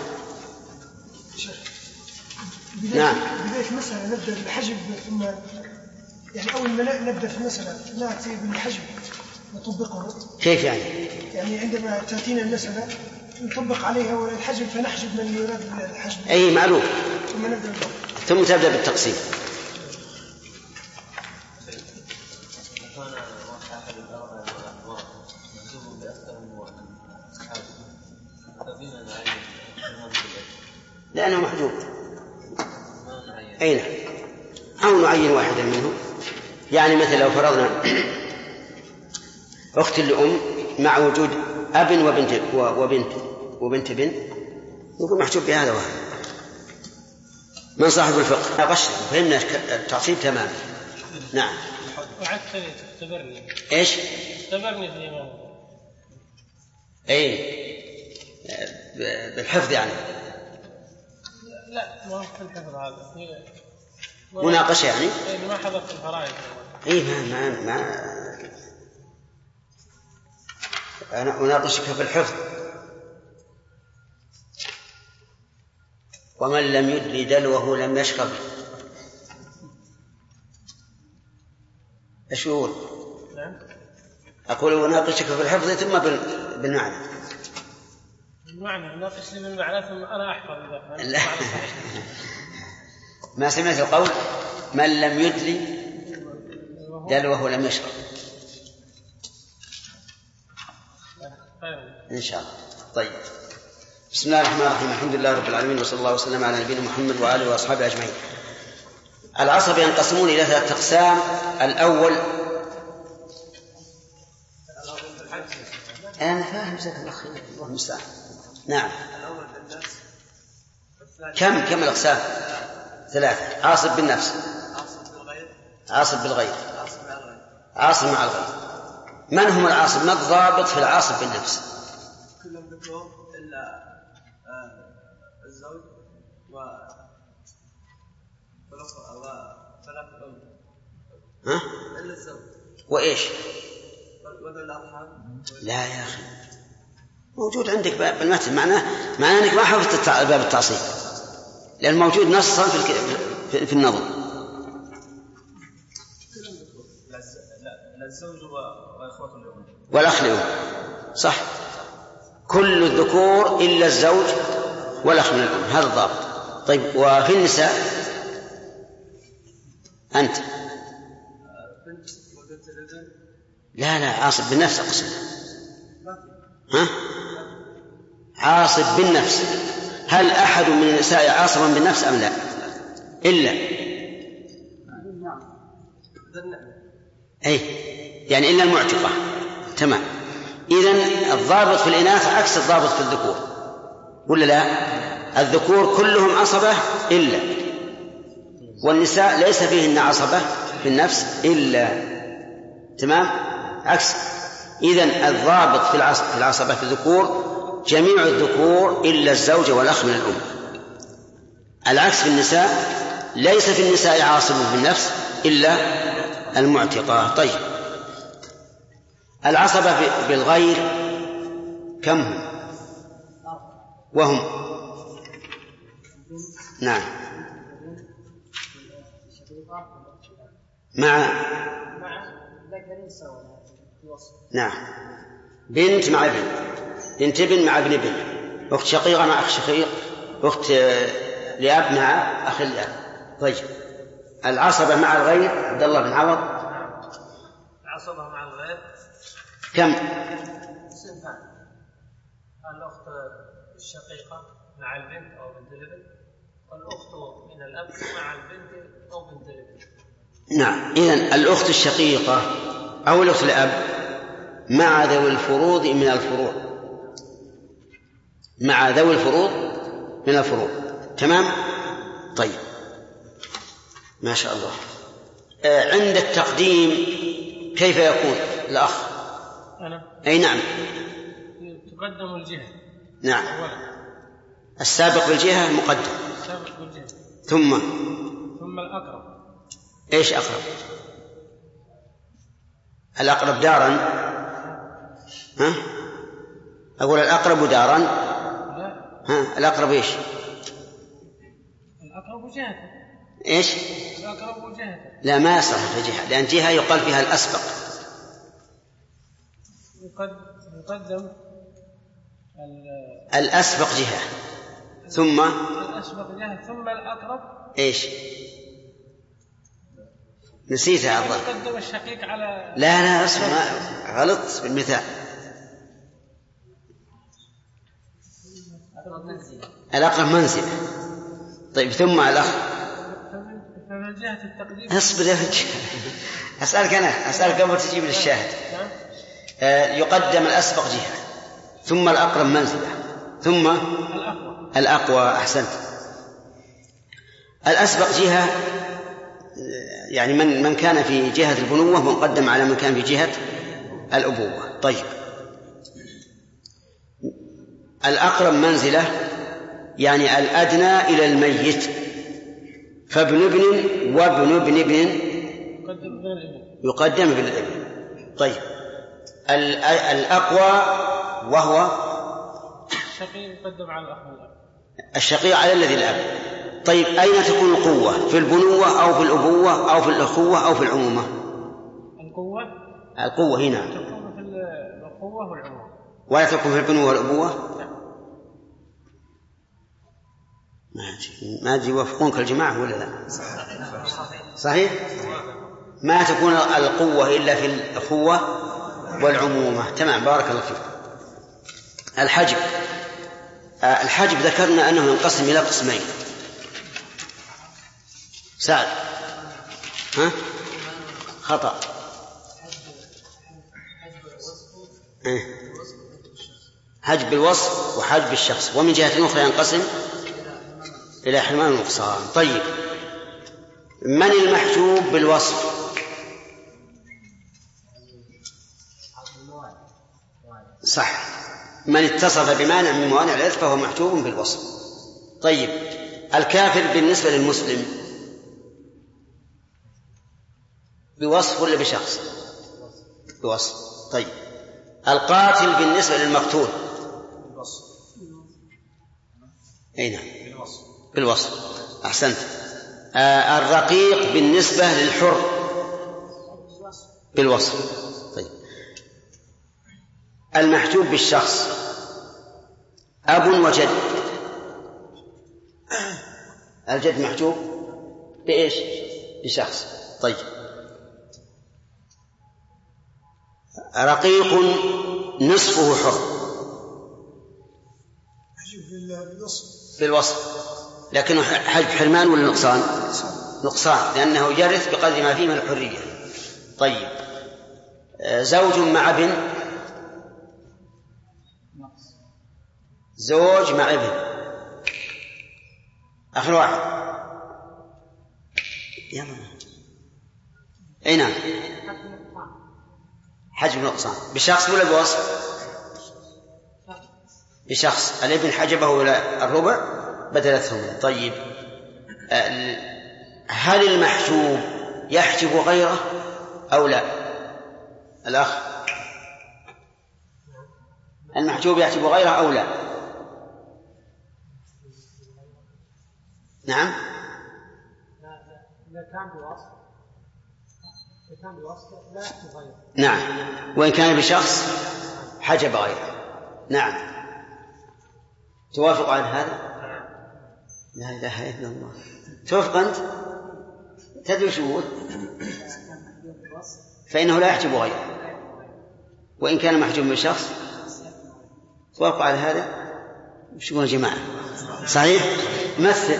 بداية نعم. بداية المسألة نبدأ بالحجب، ثم يعني أول ما نبدأ في المسألة نأتي بالحجب نطبقه. كيف يعني؟ يعني عندما تأتينا المسألة نطبق عليها والحجب فنحجب من يراد الحجب. أي معلوم. ثم نبدأ ثم تبدأ بالتقسيم. لأنه محجوب. أين؟ أو نعين واحدا منه. يعني مثل لو فرضنا أخت لأم مع وجود أب وبنت وبنت وبنت بنت، يكون محجوب بهذا وهذا. من صاحب الفقه ناقشنا وفهمنا التعصيب تماما. نعم. وعدت تختبرني. إيش؟ اختبرني في الإمام. أي بالحفظ يعني. لا ما هو في الحفظ هذا. مناقشة يعني. إيه ما حضرت الفرائض. إيه ما ما ما أنا أناقشك في الحفظ. ومن لم يدري دلوه لم يشرب. إيش يقول؟ نعم. أقول أناقشك في الحفظ ثم بالمعنى. بالمعنى ناقشني بالمعنى ثم أنا أحفظ إذا. لا. ما سمعت القول من لم يدري دلوه لم يشرب. إن شاء الله. طيب بسم الله الرحمن الرحيم. الحمد لله رب العالمين، وصلى الله وسلم على نبينا محمد وآله وأصحابه أجمعين. العصبة ينقسمون إلى ثلاثة أقسام. الأول أنا فاهم جزاك الله خير، الله المستعان. نعم. كم كم الأقسام؟ ثلاثة. عاصب بالنفس، عاصب بالغير، عاصب مع الغير. من هم العاصب؟ ما الضابط في العاصب بالنفس؟ كلهم ذكور إلا الزوج و فلا ها؟ إلا الزوج. وإيش؟ وذو الأرحام. لا يا أخي، موجود عندك بالمتن. معناه معناه أنك ما حفظت باب التعصيب، لأن موجود نصا في في, في النظم. لا الزوج وإخوة الأم والأخ لأم، صح. كل الذكور إلا الزوج والأخ من الأم، هذا الضابط. طيب وفي النساء أنت؟ لا لا، عاصب بالنفس أقسم. ها؟ عاصب بالنفس. هل أحد من النساء عاصبا بالنفس أم لا؟ إلا أي يعني إلا المعتقة. تمام. إذن الضابط في الإناث عكس الضابط في الذكور، ولا لا؟ الذكور كلهم عصبة إلا، والنساء ليس فيهن عصبة بالنفس إلا. تمام؟ عكس. إذن الضابط في العصبة في الذكور جميع الذكور إلا الزوج والأخ من الأم. العكس في النساء، ليس في النساء عاصب بالنفس إلا المعتقة. طيب العصبة بالغير كم هم؟ وهم نعم مع نعم بنت مع ابن، بنت ابن مع ابن ابن، أخت شقيقة مع أخ شقيق، أخت لأب مع أخ لأب. طيب العصبة مع الغير عبد الله بن عوض. العصبة مع الغير كم؟ صنفان. الأخت الشقيقة مع البنت أو بنت الابن، والأخت من الأب مع البنت أو بنت الابن. نعم. إذن الأخت الشقيقة أو الأخت الأب مع ذوي الفروض من الفروع، مع ذوي الفروض من الفروع. تمام. طيب ما شاء الله. آه عند التقديم كيف يكون الأخ؟ أنا؟ أي نعم، تقدم الجهة. نعم أولا. السابق بالجهة مقدم، السابق بالجهة ثم ثم الأقرب. إيش أقرب؟ الأقرب دارا. ها؟ أقول الأقرب دارا. لا. ها؟ الأقرب إيش؟ الأقرب جهة. إيش؟ الأقرب جهة. لا ما يصح في جهة، لأن جهة يقال فيها الأسبق. يقدم الأسبق جهة ثم الأسبق جهة ثم الأقرب. إيش؟ نسيتها الله. يقدم الشقيق على لا لا اسمع، غلط بالمثال. الأقرب منزلة. طيب ثم الأخ. فمن جهة التقديم. اصبر يا رجال، أسألك أنا، أسألك قبل تجيب للشاهد. آه يقدم الأسبق جهة ثم الأقرب منزلة ثم الأقوى. الأقوى. أحسنت. الأسبق جهة يعني من من كان في جهة البنوة مقدم على من كان في جهة الأبوة. طيب الأقرب منزلة يعني الأدنى إلى الميت، فابن ابن وابن ابن ابن يقدم بالابن. طيب الأقوى وهو الشقيق يقدم على الأخ. الشقيق على الذي الأب. طيب أين تكون القوة؟ في البنوة أو في الأبوة أو في الأخوة أو في العمومة؟ القوة القوة هنا تكون في الأخوة والعمومة، ولا تكون في البنوة والأبوة. ما أدري يوافقونك الجماعة ولا لا؟ صحيح؟ ما تكون القوة إلا في الأخوة والعمومة. تمام، بارك الله فيك. الحجب الحجب ذكرنا أنه ينقسم إلى قسمين. سعد ها؟ خطأ. حجب بالوصف وحجب بالشخص، ومن جهة أخرى ينقسم إلى حرمان ونقصان. طيب، من المحجوب بالوصف؟ صح، من اتصف بمانع من موانع الإرث فهو محجوب بالوصف. طيب، الكافر بالنسبة للمسلم بوصف ولا بشخص؟ بوصف. طيب، القاتل بالنسبة للمقتول أي نعم بالوصف. أحسنت. آه الرقيق بالنسبة للحر بالوصف. طيب، المحجوب بالشخص أب وجد. الجد محجوب بإيش؟ بشخص. طيب، رقيق نصفه حر بالوصف، لكنه حجب حرمان ولا نقصان؟ نقصان، لأنه يرث بقدر ما فيه من الحرية. طيب، زوج مع ابن، زوج مع ابن، آخر واحد يا ماما. أي نعم، حجب نقصان بشخص ولا بوصف؟ بشخص. الابن حجبه إلى الربع بدل الثمن. طيب، هل المحجوب يحجب غيره أو لا؟ الأخ، المحجوب يحجب غيره أو لا؟ نعم، إذا كان بوصف إذا كان بوصف لا يحجب غيره. نعم، وإن كان بشخص حجب غيره. نعم، توافق على هذا؟ لا إله إلا الله. توافق أنت؟ تدري شو فإنه لا يحجب غيره، وإن كان محجوب من شخص. توافق على هذا؟ شو يا جماعة؟ صحيح؟ مثل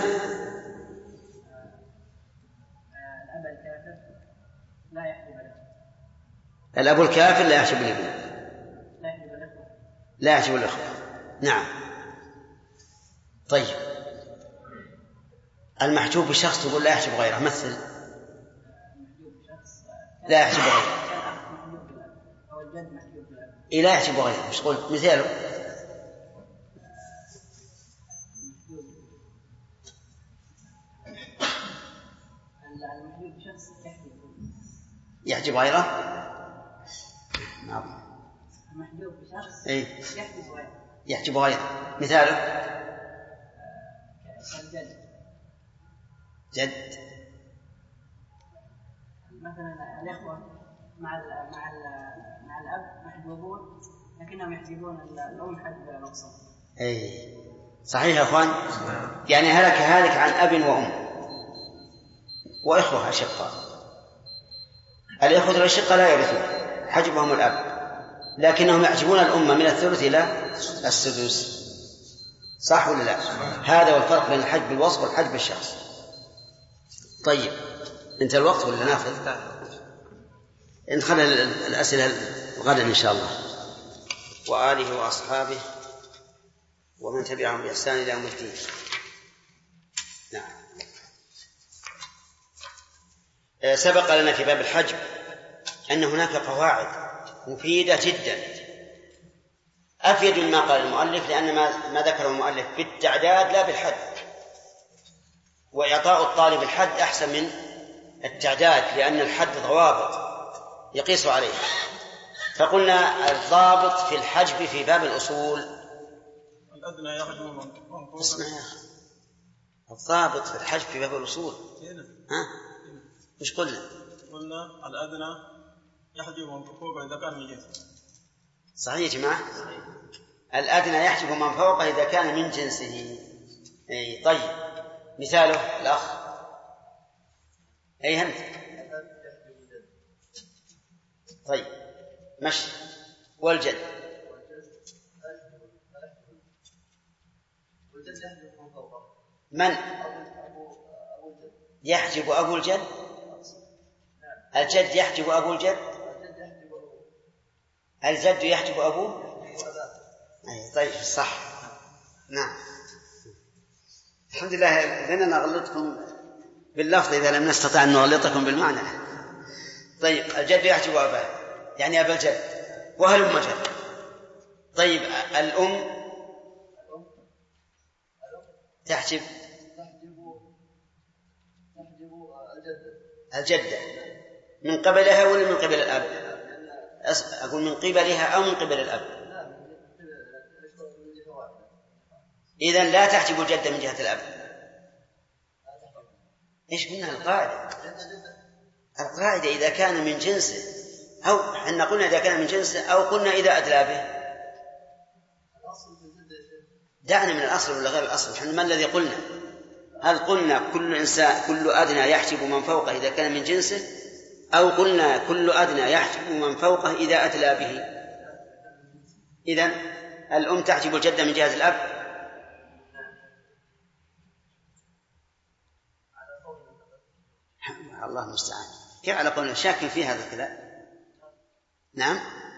الأب الكافر لا يحجب الابن، لا يحجب الأخوة. نعم. طيب، المحجوب بشخص تقول لا يحجب غيره. مثل لا يحجب غيره. إيه لا يحجب غيره، مش قلت مثاله؟ يحجب غيره. نعم، محجوب بشخص إيه؟ يحجب غيره. يحجب غيره. مثاله؟ الجد. جد. مثلا الأخوة مع ال مع ال مع الأب محجوبون، لكنهم يحجبون الأم حجب نقصان. أي صحيح يا أخوان. يعني هلك هالك عن أب وأم وإخوة أشقاء. الإخوة الأشقاء لا يرثون، حجبهم الأب، لكنهم يحجبون الأم من الثلث إلى السدس. صح ولا لا؟ هذا هو الفرق بين الحجب بالوصف والحجب بالشخص. طيب، انت الوقت ولا ناخذ؟ نخلي الأسئلة غدا إن شاء الله. وآله وأصحابه ومن تبعهم بإحسان إلى يوم الدين. نعم. سبق لنا في باب الحجب أن هناك قواعد مفيدة جدا، أفيد مما قال المؤلف، لأن ما ذكره المؤلف بالتعداد لا بالحد، وإعطاء الطالب الحد أحسن من التعداد، لأن الحد ضوابط يقيس عليها. فقلنا الضابط في الحجب في باب الأصول الأدنى يحجب من اسمع يا أخي، الضابط في الحجب في باب الأصول ها؟ مش قلنا؟ قلنا الأدنى يحجب من فوق إذا كان من جنسه. صحيح يا جماعة؟ الأدنى يحجب من فوقه إذا كان من جنسه. أي طيب، مثاله الأخ. أي أنت. طيب مشي. والجد من يحجب أبو الجد؟ الجد يحجب أبو الجد؟ الجد يحجب أبوه؟ طيب صح. نعم الحمد لله لأننا نغلطكم باللفظ إذا لم نستطع أن نغلطكم بالمعنى. طيب الجد يحجب أباه يعني أبا الجد وهل أم جد. طيب الأم تحجب الجدة من قبلها ولا من قبل الأب؟ أقول من قبلها أو من قبل الأب. إذن لا تحجب الجدة من جهة الأب. إيش قلنا القاعدة؟ القاعدة إذا كان من جنسه أو حنا قلنا إذا كان من جنسه أو قلنا إذا أدلى به. دعنا من الأصل ولا غير الأصل. حنا ما الذي قلنا؟ هل قلنا كل إنسان كل أدنى يحجب من فوقه إذا كان من جنسه أو قلنا كل أدنى يحجب من فوقه إذا أدلى به؟ إذن الأم تحجب الجدة من جهة الأب. الله المستعان. كيف على قولنا شاك في هذا الكلام؟ نعم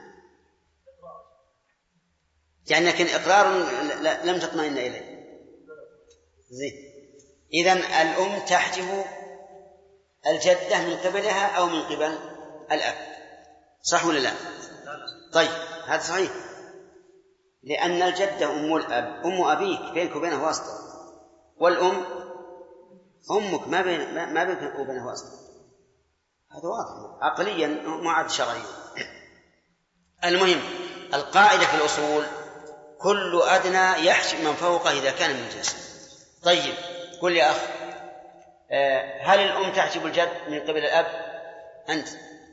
يعني لكن إقرار لم تطمئن إليه. زين إذن الأم تحجب الجدة من قبلها أو من قبل الأب صح ولا لا؟ طيب هذا صحيح لأن الجدة أم الأب أم أبيك بينك وبينه واسطة والأم أمك ما بين ما بينك وبينه واسطة. هذا واضح عقليا معاد شرعيا. المهم القاعدة في الأصول كل أدنى يحجب من فوقه إذا كان من جنسه. طيب قل يا أخ هل الأم تحجب الجد من قبل الأب؟ أنت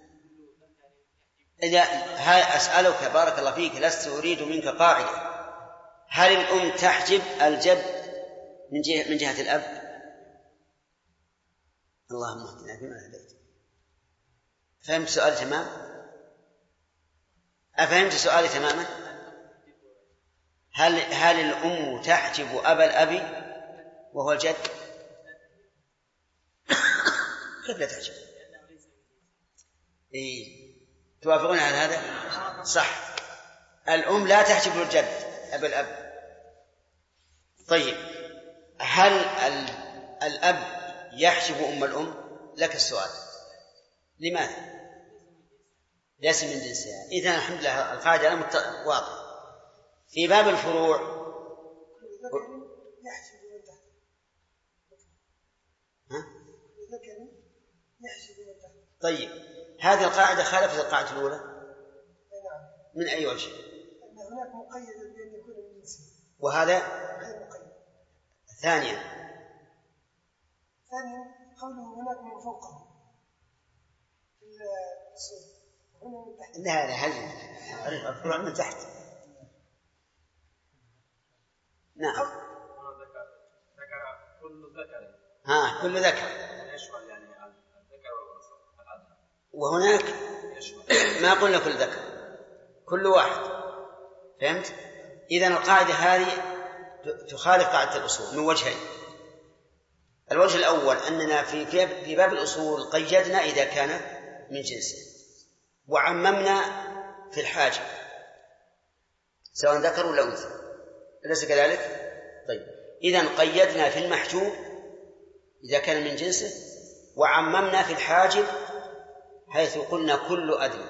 إذا أسألك بارك الله فيك لست أريد منك قاعدة هل الأم تحجب الجد من جهة, من جهة الأب؟ اللهم اهدنا فيمن هديت. فهمت سؤالي تمام؟ أفهمت سؤالي تماما؟ هل هل الأم تحجب أبا الأب وهو الجد؟ كيف لا تحجب؟ إيه توافقون على هذا؟ صح الأم لا تحجب الجد أبا الأب. طيب هل الأب يحجب أم الأم؟ لك السؤال لماذا؟ ليس من جنسها. إذن الحمد لله القاعدة مت... واضحة. في باب الفروع ها؟ طيب هذه القاعدة خالفت القاعدة الأولى من أي وجه؟ أن هناك مقيد بأن يكون من جنسه وهذا غير مقيد. ثانيا ثانيا قوله هناك من فوقه في الصوت هنا من تحت. لا لا هل الفروع من تحت. نعم ذكر كل ذكر ها كل ذكر يشمل يعني الذكر والأنثى الأدنى وهناك ما قلنا كل ذكر كل واحد. فهمت؟ إذن القاعدة هذه تخالف قاعدة الأصول من وجهين. الوجه الأول أننا في في باب الأصول قيدنا إذا كان من جنسه وعممنا في الحاجة سواء ذكر ولا أنثى أليس كذلك؟ طيب إذن قيدنا في المحجوب إذا كان من جنسه وعممنا في الحاجب حيث قلنا كل أدنى.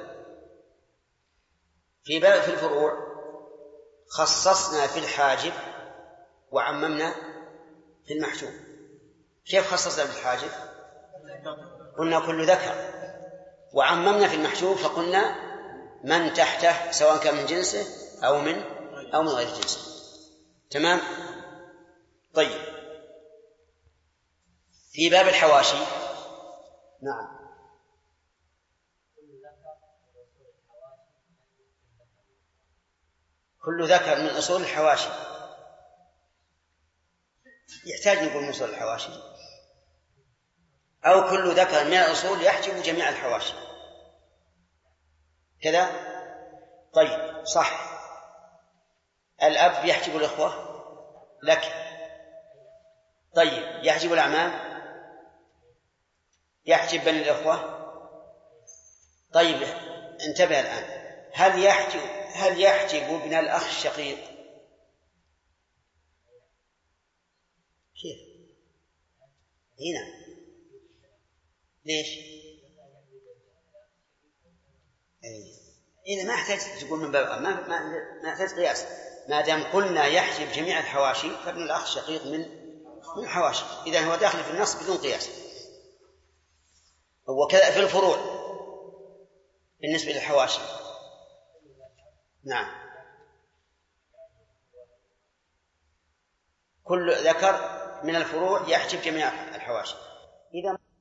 في باب في الفروع خصصنا في الحاجب وعممنا في المحجوب. كيف خصصنا في الحاجب؟ قلنا كل ذكر وعممنا في المحجوب فقلنا من تحته سواء كان من جنسه أو من أو من غير جنسه. تمام؟ طيب في باب الحواشي نعم كل ذكر من أصول الحواشي يحتاج نقول من أصول الحواشي أو كل ذكر من الأصول يحجب جميع الحواشي كذا. طيب صح الأب يحجب الإخوة لك طيب يحجب الأعمام، يحجب بني الإخوة. طيب انتبه الآن، هل يحجب هل يحجب ابن الأخ الشقيق؟ كيف؟ هنا ليش؟ إذا ما احتاج تقول من باب ما ما ما احتاج قياس، ما دام قلنا يحجب جميع الحواشي فابن الأخ الشقيق من من الحواشي، إذا هو داخل في النص بدون قياس. وكذا في الفروع بالنسبة للحواشي. نعم، كل ذكر من الفروع يحجب جميع الحواشي. إذا